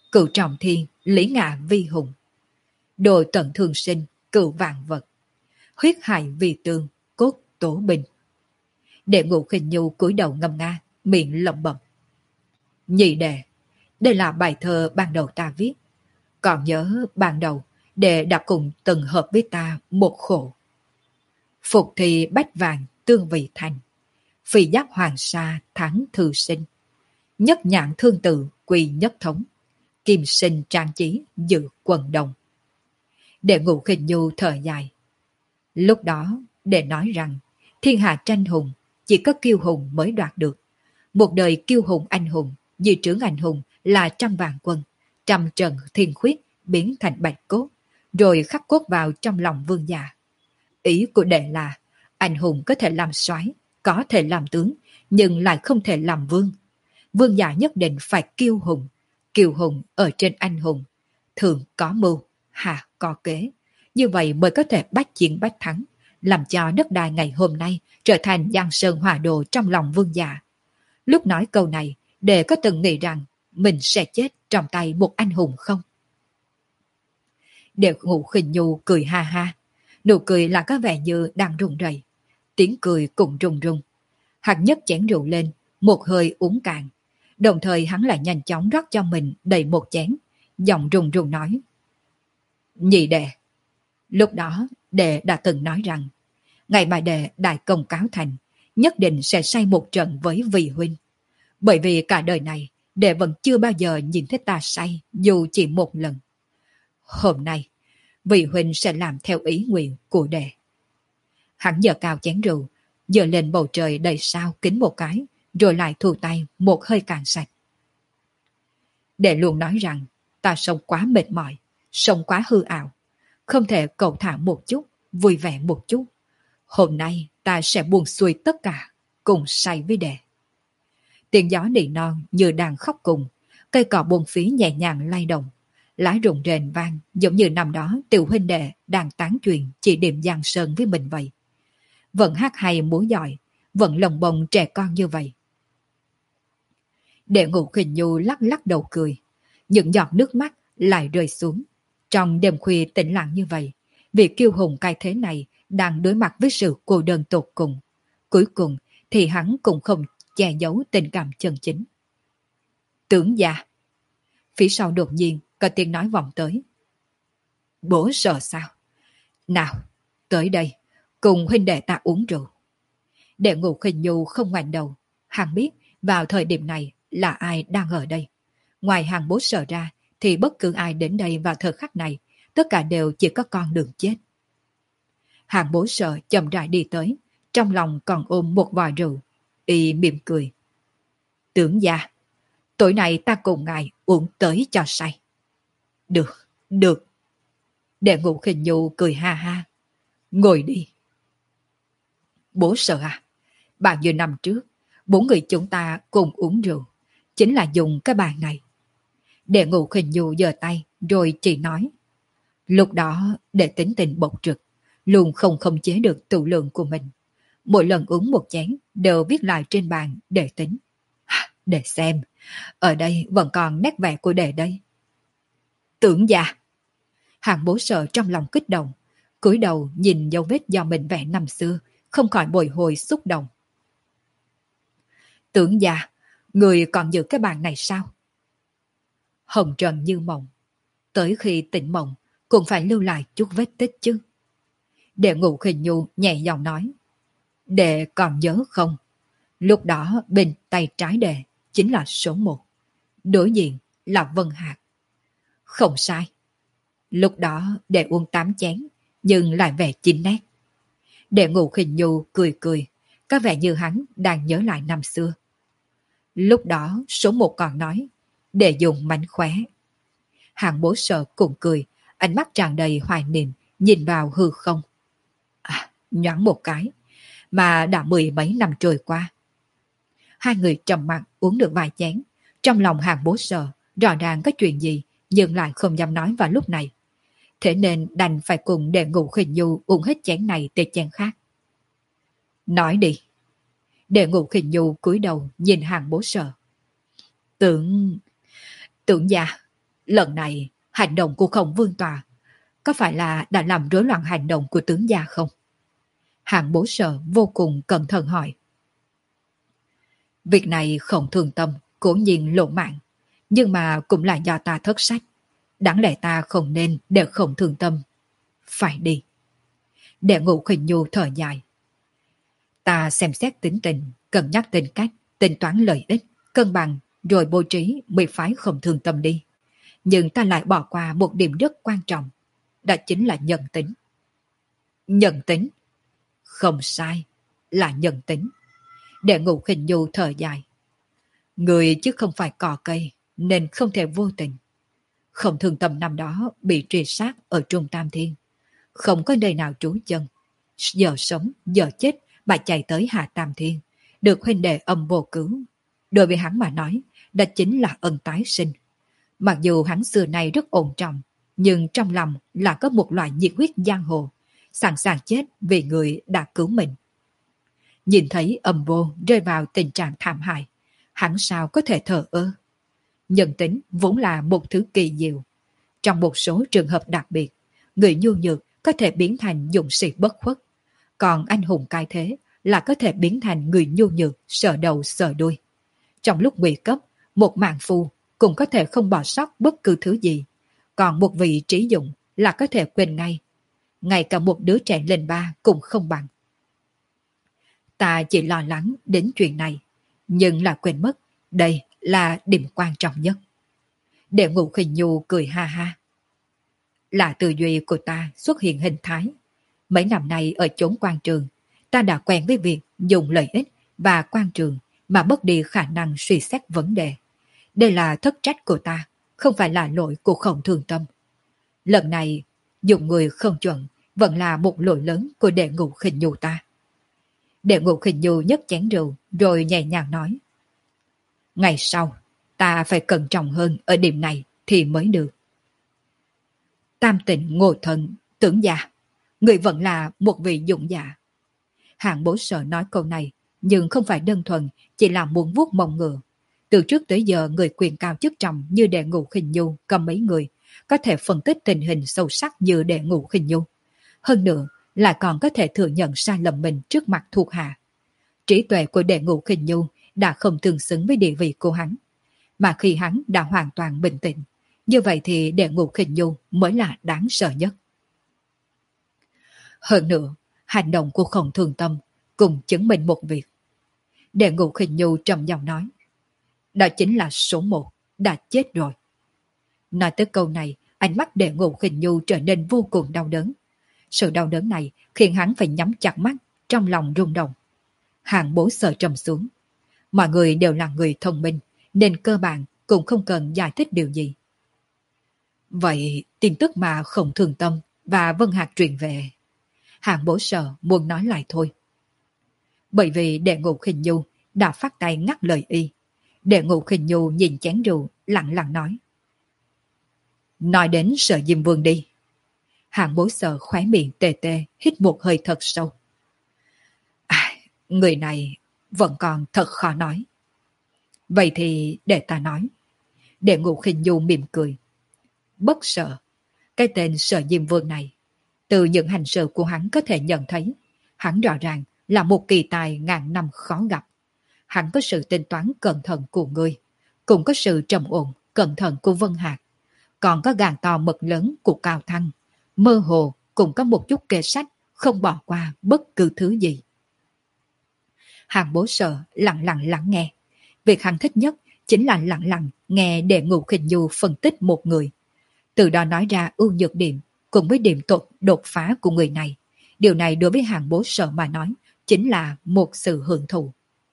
cựu trọng thiên, lý ngạ vi hùng. Đồ tận thương sinh, cựu vạn vật. Huyết hại vì tương, cốt tố binh. Đệ Ngũ Khinh Nhu cúi đầu ngâm nga, miệng lẩm bẩm. Nhị đệ, đây là bài thơ ban đầu ta viết. Còn nhớ ban đầu, đệ đã cùng từng hợp với ta một khổ. Phục thì bách vàng tương vị thành, phi giác hoàng sa thắng thư sinh. Nhất nhãn thương tự quỳ nhất thống, kim sinh trang trí dự quần đồng. Đệ Ngũ Khinh Nhu thở dài. Lúc đó, đệ nói rằng, thiên hạ tranh hùng, chỉ có kiêu hùng mới đoạt được. Một đời kiêu hùng anh hùng, di trưởng anh hùng là trăm vạn quân, trăm trận thiên khuyết biến thành bạch cốt, rồi khắc cốt vào trong lòng vương gia. Ý của đệ là, anh hùng có thể làm soái, có thể làm tướng, nhưng lại không thể làm vương. Vương gia nhất định phải kiêu hùng, kiêu hùng ở trên anh hùng, thường có mưu, hạ có kế. Như vậy mới có thể bách chiến bách thắng, làm cho đất đai ngày hôm nay trở thành giang sơn hòa đồ trong lòng vương gia. Lúc nói câu này, đệ có từng nghĩ rằng mình sẽ chết trong tay một anh hùng không? Đệ Ngũ Khinh Nhu cười ha ha, nụ cười là có vẻ như đang run rẩy, tiếng cười cũng run run. Hắn nhấc chén rượu lên, một hơi uống cạn, đồng thời hắn lại nhanh chóng rót cho mình đầy một chén, giọng run run nói. Nhị đệ, lúc đó đệ đã từng nói rằng, ngày mà đệ đại công cáo thành, nhất định sẽ say một trận với vị huynh. Bởi vì cả đời này, đệ vẫn chưa bao giờ nhìn thấy ta say dù chỉ một lần. Hôm nay, vị huynh sẽ làm theo ý nguyện của đệ. Hắn giơ cao chén rượu, giơ lên bầu trời đầy sao kính một cái, rồi lại thu tay một hơi cạn sạch. Đệ luôn nói rằng, ta sống quá mệt mỏi, sống quá hư ảo, không thể cầu thả một chút, vui vẻ một chút. Hôm nay ta sẽ buông xuôi tất cả, cùng say với đệ. Tiếng gió nỉ non như đang khóc cùng, cây cỏ buông phí nhẹ nhàng lay động, lá rụng rền vang giống như năm đó tiểu huynh đệ đang tán chuyện chỉ điểm giang sơn với mình vậy. Vẫn hát hay múa giỏi, vẫn lồng bồng trẻ con như vậy. Đệ Ngũ Khinh Nhu lắc lắc đầu cười, những giọt nước mắt lại rơi xuống. Trong đêm khuya tĩnh lặng như vậy, vị kiêu hùng cái thế này đang đối mặt với sự cô đơn tột cùng. Cuối cùng thì hắn cũng không che giấu tình cảm chân chính. Tưởng gia. Phía sau đột nhiên có tiếng nói vọng tới. Bố sợ sao? Nào, tới đây, cùng huynh đệ ta uống rượu. Đệ Ngũ Khinh Nhu không ngoảnh đầu, hắn biết vào thời điểm này là ai đang ở đây. Ngoài hàng bố sợ ra, thì bất cứ ai đến đây vào thời khắc này, tất cả đều chỉ có con đường chết. Hàng bố sợ chậm rãi đi tới, trong lòng còn ôm một vò rượu, y mỉm cười. Tưởng gia, tối nay ta cùng ngài uống tới cho say. Được, được. Đệ Ngũ Khinh Nhu cười ha ha. Ngồi đi. Bố sợ à? Bao nhiêu năm trước, bốn người chúng ta cùng uống rượu, chính là dùng cái bàn này. Đệ Ngũ Khinh Nhu giơ tay, rồi chỉ nói. Lúc đó, đệ tính tình bộc trực, luôn không khống chế được tự lượng của mình. Mỗi lần uống một chén, đều viết lại trên bàn để tính. Để xem, ở đây vẫn còn nét vẽ của đệ đây. Tưởng gia. Hàng bố sợ trong lòng kích động, cúi đầu nhìn dấu vết do mình vẽ năm xưa, không khỏi bồi hồi xúc động. Tưởng gia, người còn giữ cái bàn này sao? Hồng trần như mộng, tới khi tỉnh mộng cũng phải lưu lại chút vết tích chứ. Đệ Ngũ Khinh Nhu nhẹ giọng nói. Đệ còn nhớ không? Lúc đó bên tay trái đệ chính là số một, đối diện là Vân Hạc. Không sai. Lúc đó đệ uống tám chén, nhưng lại vẻ chín nét. Đệ Ngũ Khinh Nhu cười cười, có vẻ như hắn đang nhớ lại năm xưa. Lúc đó số một còn nói, đệ dùng mánh khóe. Hàng bố sợ cũng cười, ánh mắt tràn đầy hoài niệm, nhìn vào hư không. À, nhoáng một cái, mà đã mười mấy năm trôi qua. Hai người trầm mặc uống được vài chén, trong lòng hàng bố sợ, rõ ràng có chuyện gì, nhưng lại không dám nói vào lúc này. Thế nên đành phải cùng Đệ Ngũ Khinh Nhu uống hết chén này tới chén khác. Nói đi. Đệ Ngũ Khinh Nhu cúi đầu nhìn hàng bố sợ. Tưởng... Tưởng gia, Lần này, hành động của Khổng Vương Tòa có phải là đã làm rối loạn hành động của tướng gia không? Hạng Bố Sở vô cùng cẩn thận hỏi. Việc này không thương tâm, cố nhiên lộ mạng, nhưng mà cũng là do ta thất sách. Đáng lẽ ta không nên để không thương tâm. Phải đi. Đệ Ngũ Khuynh Nhu thở dài. Ta xem xét tính tình, cân nhắc tính cách, tính toán lợi ích, cân bằng, rồi bố trí mới phái không thương tâm đi. Nhưng ta lại bỏ qua một điểm rất quan trọng. Đó chính là nhân tính. Nhân tính? Không sai, là nhân tính. Đệ Ngũ Khuynh Nhu thở dài. Người chứ không phải cỏ cây, nên không thể vô tình. Không thương tâm năm đó bị truy sát ở Trung Tam Thiên. Không có nơi nào trú chân. Giờ sống, giờ chết, bà chạy tới Hạ Tam Thiên. Được huynh đệ âm vô cứu. Đối với hắn mà nói, đó chính là ân tái sinh. Mặc dù hắn xưa nay rất ổn trọng, nhưng trong lòng là có một loại nhiệt huyết giang hồ, sẵn sàng chết vì người đã cứu mình. Nhìn thấy âm vô rơi vào tình trạng thảm hại, hắn sao có thể thờ ơ. Nhân tính vốn là một thứ kỳ diệu. Trong một số trường hợp đặc biệt, người nhu nhược có thể biến thành dũng sĩ bất khuất, còn anh hùng cái thế là có thể biến thành người nhu nhược sợ đầu sợ đuôi. Trong lúc nguy cấp, một mạng phu cũng có thể không bỏ sót bất cứ thứ gì, còn một vị trí dụng là có thể quên ngay. Ngay cả một đứa trẻ lên ba cũng không bằng. Ta chỉ lo lắng đến chuyện này, nhưng là quên mất, đây là điểm quan trọng nhất. Đệ Ngũ Khuynh Nhu cười ha ha. Là tư duy của ta xuất hiện hình thái. Mấy năm nay ở chốn quan trường, ta đã quen với việc dùng lợi ích và quan trường mà mất đi khả năng suy xét vấn đề. Đây là thất trách của ta, không phải là lỗi của Khổng Thường Tâm. Lần này, dùng người không chuẩn vẫn là một lỗi lớn của Đệ Ngũ Khuynh Nhu ta. Đệ Ngũ Khuynh Nhu nhấc chén rượu rồi nhẹ nhàng nói. Ngày sau, ta phải cẩn trọng hơn ở điểm này thì mới được. Tam Tịnh Ngô Thần, tưởng già, người vẫn là một vị dũng giả. Hạng Bố Sở nói câu này, nhưng không phải đơn thuần, chỉ là muốn vuốt mông ngựa. Từ trước tới giờ người quyền cao chức trọng như Đệ Ngũ Khuynh Nhu cầm mấy người, có thể phân tích tình hình sâu sắc như Đệ Ngũ Khuynh Nhu. Hơn nữa, lại còn có thể thừa nhận sai lầm mình trước mặt thuộc hạ. Trí tuệ của Đệ Ngũ Khuynh Nhu đã không tương xứng với địa vị của hắn. Mà khi hắn đã hoàn toàn bình tĩnh, như vậy thì Đệ Ngũ Khuynh Nhu mới là đáng sợ nhất. Hơn nữa, hành động của Khổng Thường Tâm cùng chứng minh một việc. Đệ Ngũ Khuynh Nhu trầm giọng nói. Đó chính là số một, đã chết rồi. Nói tới câu này, ánh mắt Đệ Ngũ Khuynh Nhu trở nên vô cùng đau đớn. Sự đau đớn này khiến hắn phải nhắm chặt mắt, trong lòng rung động. Hạng Bố Sở trầm xuống. Mọi người đều là người thông minh, nên cơ bản cũng không cần giải thích điều gì. Vậy tin tức mà Khổng Thường Tâm và Vân Hạc truyền về, Hạng Bố Sở muốn nói lại thôi. Bởi vì Đệ Ngũ Khuynh Nhu đã phát tay ngắt lời y. Đệ Ngũ Khuynh Nhu nhìn chén rượu, lặng lặng nói. Nói đến Sở Diêm Vương đi. Hạng Bố Sở khóe miệng tê tê, hít một hơi thật sâu. À, người này vẫn còn thật khó nói. Vậy thì để ta nói. Đệ Ngũ Khuynh Nhu mỉm cười. Bất sợ. Cái tên Sở Diêm Vương này, từ những hành sự của hắn có thể nhận thấy, hắn rõ ràng là một kỳ tài ngàn năm khó gặp. Hắn có sự tính toán cẩn thận của ngươi, cũng có sự trầm ổn, cẩn thận của Vân Hạc, còn có gàn to mật lớn của Cao Thăng, mơ hồ cũng có một chút kê sách, không bỏ qua bất cứ thứ gì. Hạng Bố Sở lặng lặng lắng nghe. Việc hắn thích nhất chính là lặng lặng nghe Đệ Ngũ Khuynh Nhu phân tích một người. Từ đó nói ra ưu nhược điểm cùng với điểm tốt đột phá của người này. Điều này đối với Hạng Bố Sở mà nói chính là một sự hưởng thụ.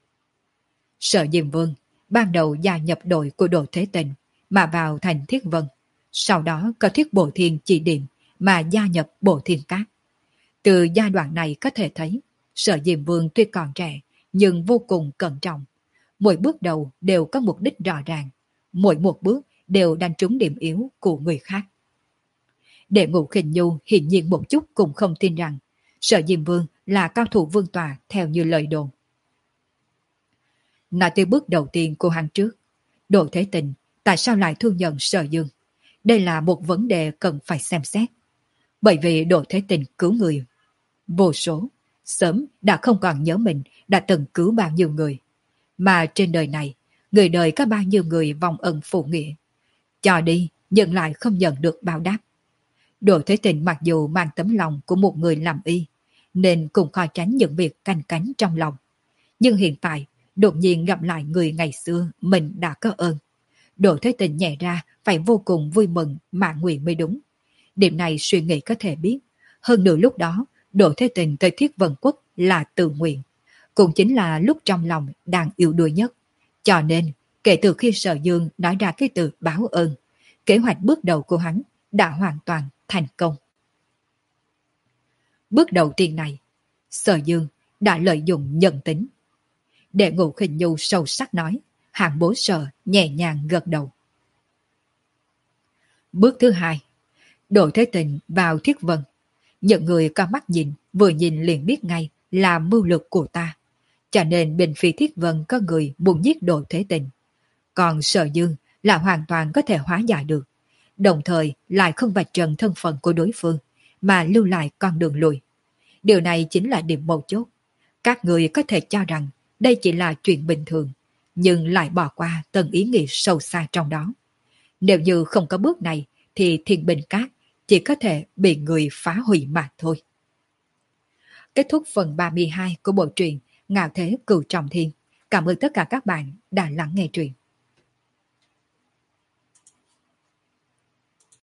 Sở Diêm Vương ban đầu gia nhập đội của Đồ Thế Tình mà vào thành Thiết Vân. Sau đó có Thiết Bộ Thiên chỉ điểm mà gia nhập Bộ Thiên Cát. Từ giai đoạn này có thể thấy Sở Diêm Vương tuy còn trẻ nhưng vô cùng cẩn trọng. Mỗi bước đầu đều có mục đích rõ ràng. Mỗi một bước đều đánh trúng điểm yếu của người khác. Đệ Ngũ Khuynh Nhu hiển nhiên một chút cũng không tin rằng Sở Diêm Vương là cao thủ vương tòa theo như lời đồn. Nói tới bước đầu tiên của hắn trước, Đồ Thế Tình tại sao lại thương nhận Sở Dương? Đây là một vấn đề cần phải xem xét. Bởi vì Đỗ Thế Tình cứu người vô số, sớm đã không còn nhớ mình đã từng cứu bao nhiêu người. Mà trên đời này, người đời có bao nhiêu người vong ân phụ nghĩa. Cho đi, nhưng lại không nhận được báo đáp. Đỗ Thế Tình mặc dù mang tấm lòng của một người làm y, nên cũng khó tránh những việc canh cánh trong lòng. Nhưng hiện tại, đột nhiên gặp lại người ngày xưa mình đã có ơn. Đỗ Thế Tình nhẹ ra phải vô cùng vui mừng mãn nguyện mới đúng. Điểm này suy nghĩ có thể biết. Hơn nữa lúc đó, Đỗ Thế Tình tới Thiết Vân Quốc là tự nguyện. Cũng chính là lúc trong lòng đang yêu đuổi nhất. Cho nên, kể từ khi Sở Dương nói ra cái từ báo ơn, kế hoạch bước đầu của hắn đã hoàn toàn thành công. Bước đầu tiên này, Sở Dương đã lợi dụng nhân tính. Đệ Ngũ Khinh Nhu sâu sắc nói, Hạng Bố Sở nhẹ nhàng gật đầu. Bước thứ hai, Đỗ Thế Tình vào Thiết Vân. Những người có mắt nhìn, vừa nhìn liền biết ngay là mưu lược của ta. Cho nên bên phía Thiết Vân có người muốn giết Đỗ Thế Tình. Còn Sở Dương là hoàn toàn có thể hóa giải được. Đồng thời lại không vạch trần thân phận của đối phương, mà lưu lại con đường lùi. Điều này chính là điểm mấu chốt. Các người có thể cho rằng đây chỉ là chuyện bình thường, nhưng lại bỏ qua tầng ý nghĩa sâu xa trong đó. Nếu như không có bước này, thì Thiên Bình Cát chỉ có thể bị người phá hủy mà thôi. Kết thúc phần ba mươi hai của bộ truyện Ngạo Thế Cửu Trọng Thiên. Cảm ơn tất cả các bạn đã lắng nghe truyện.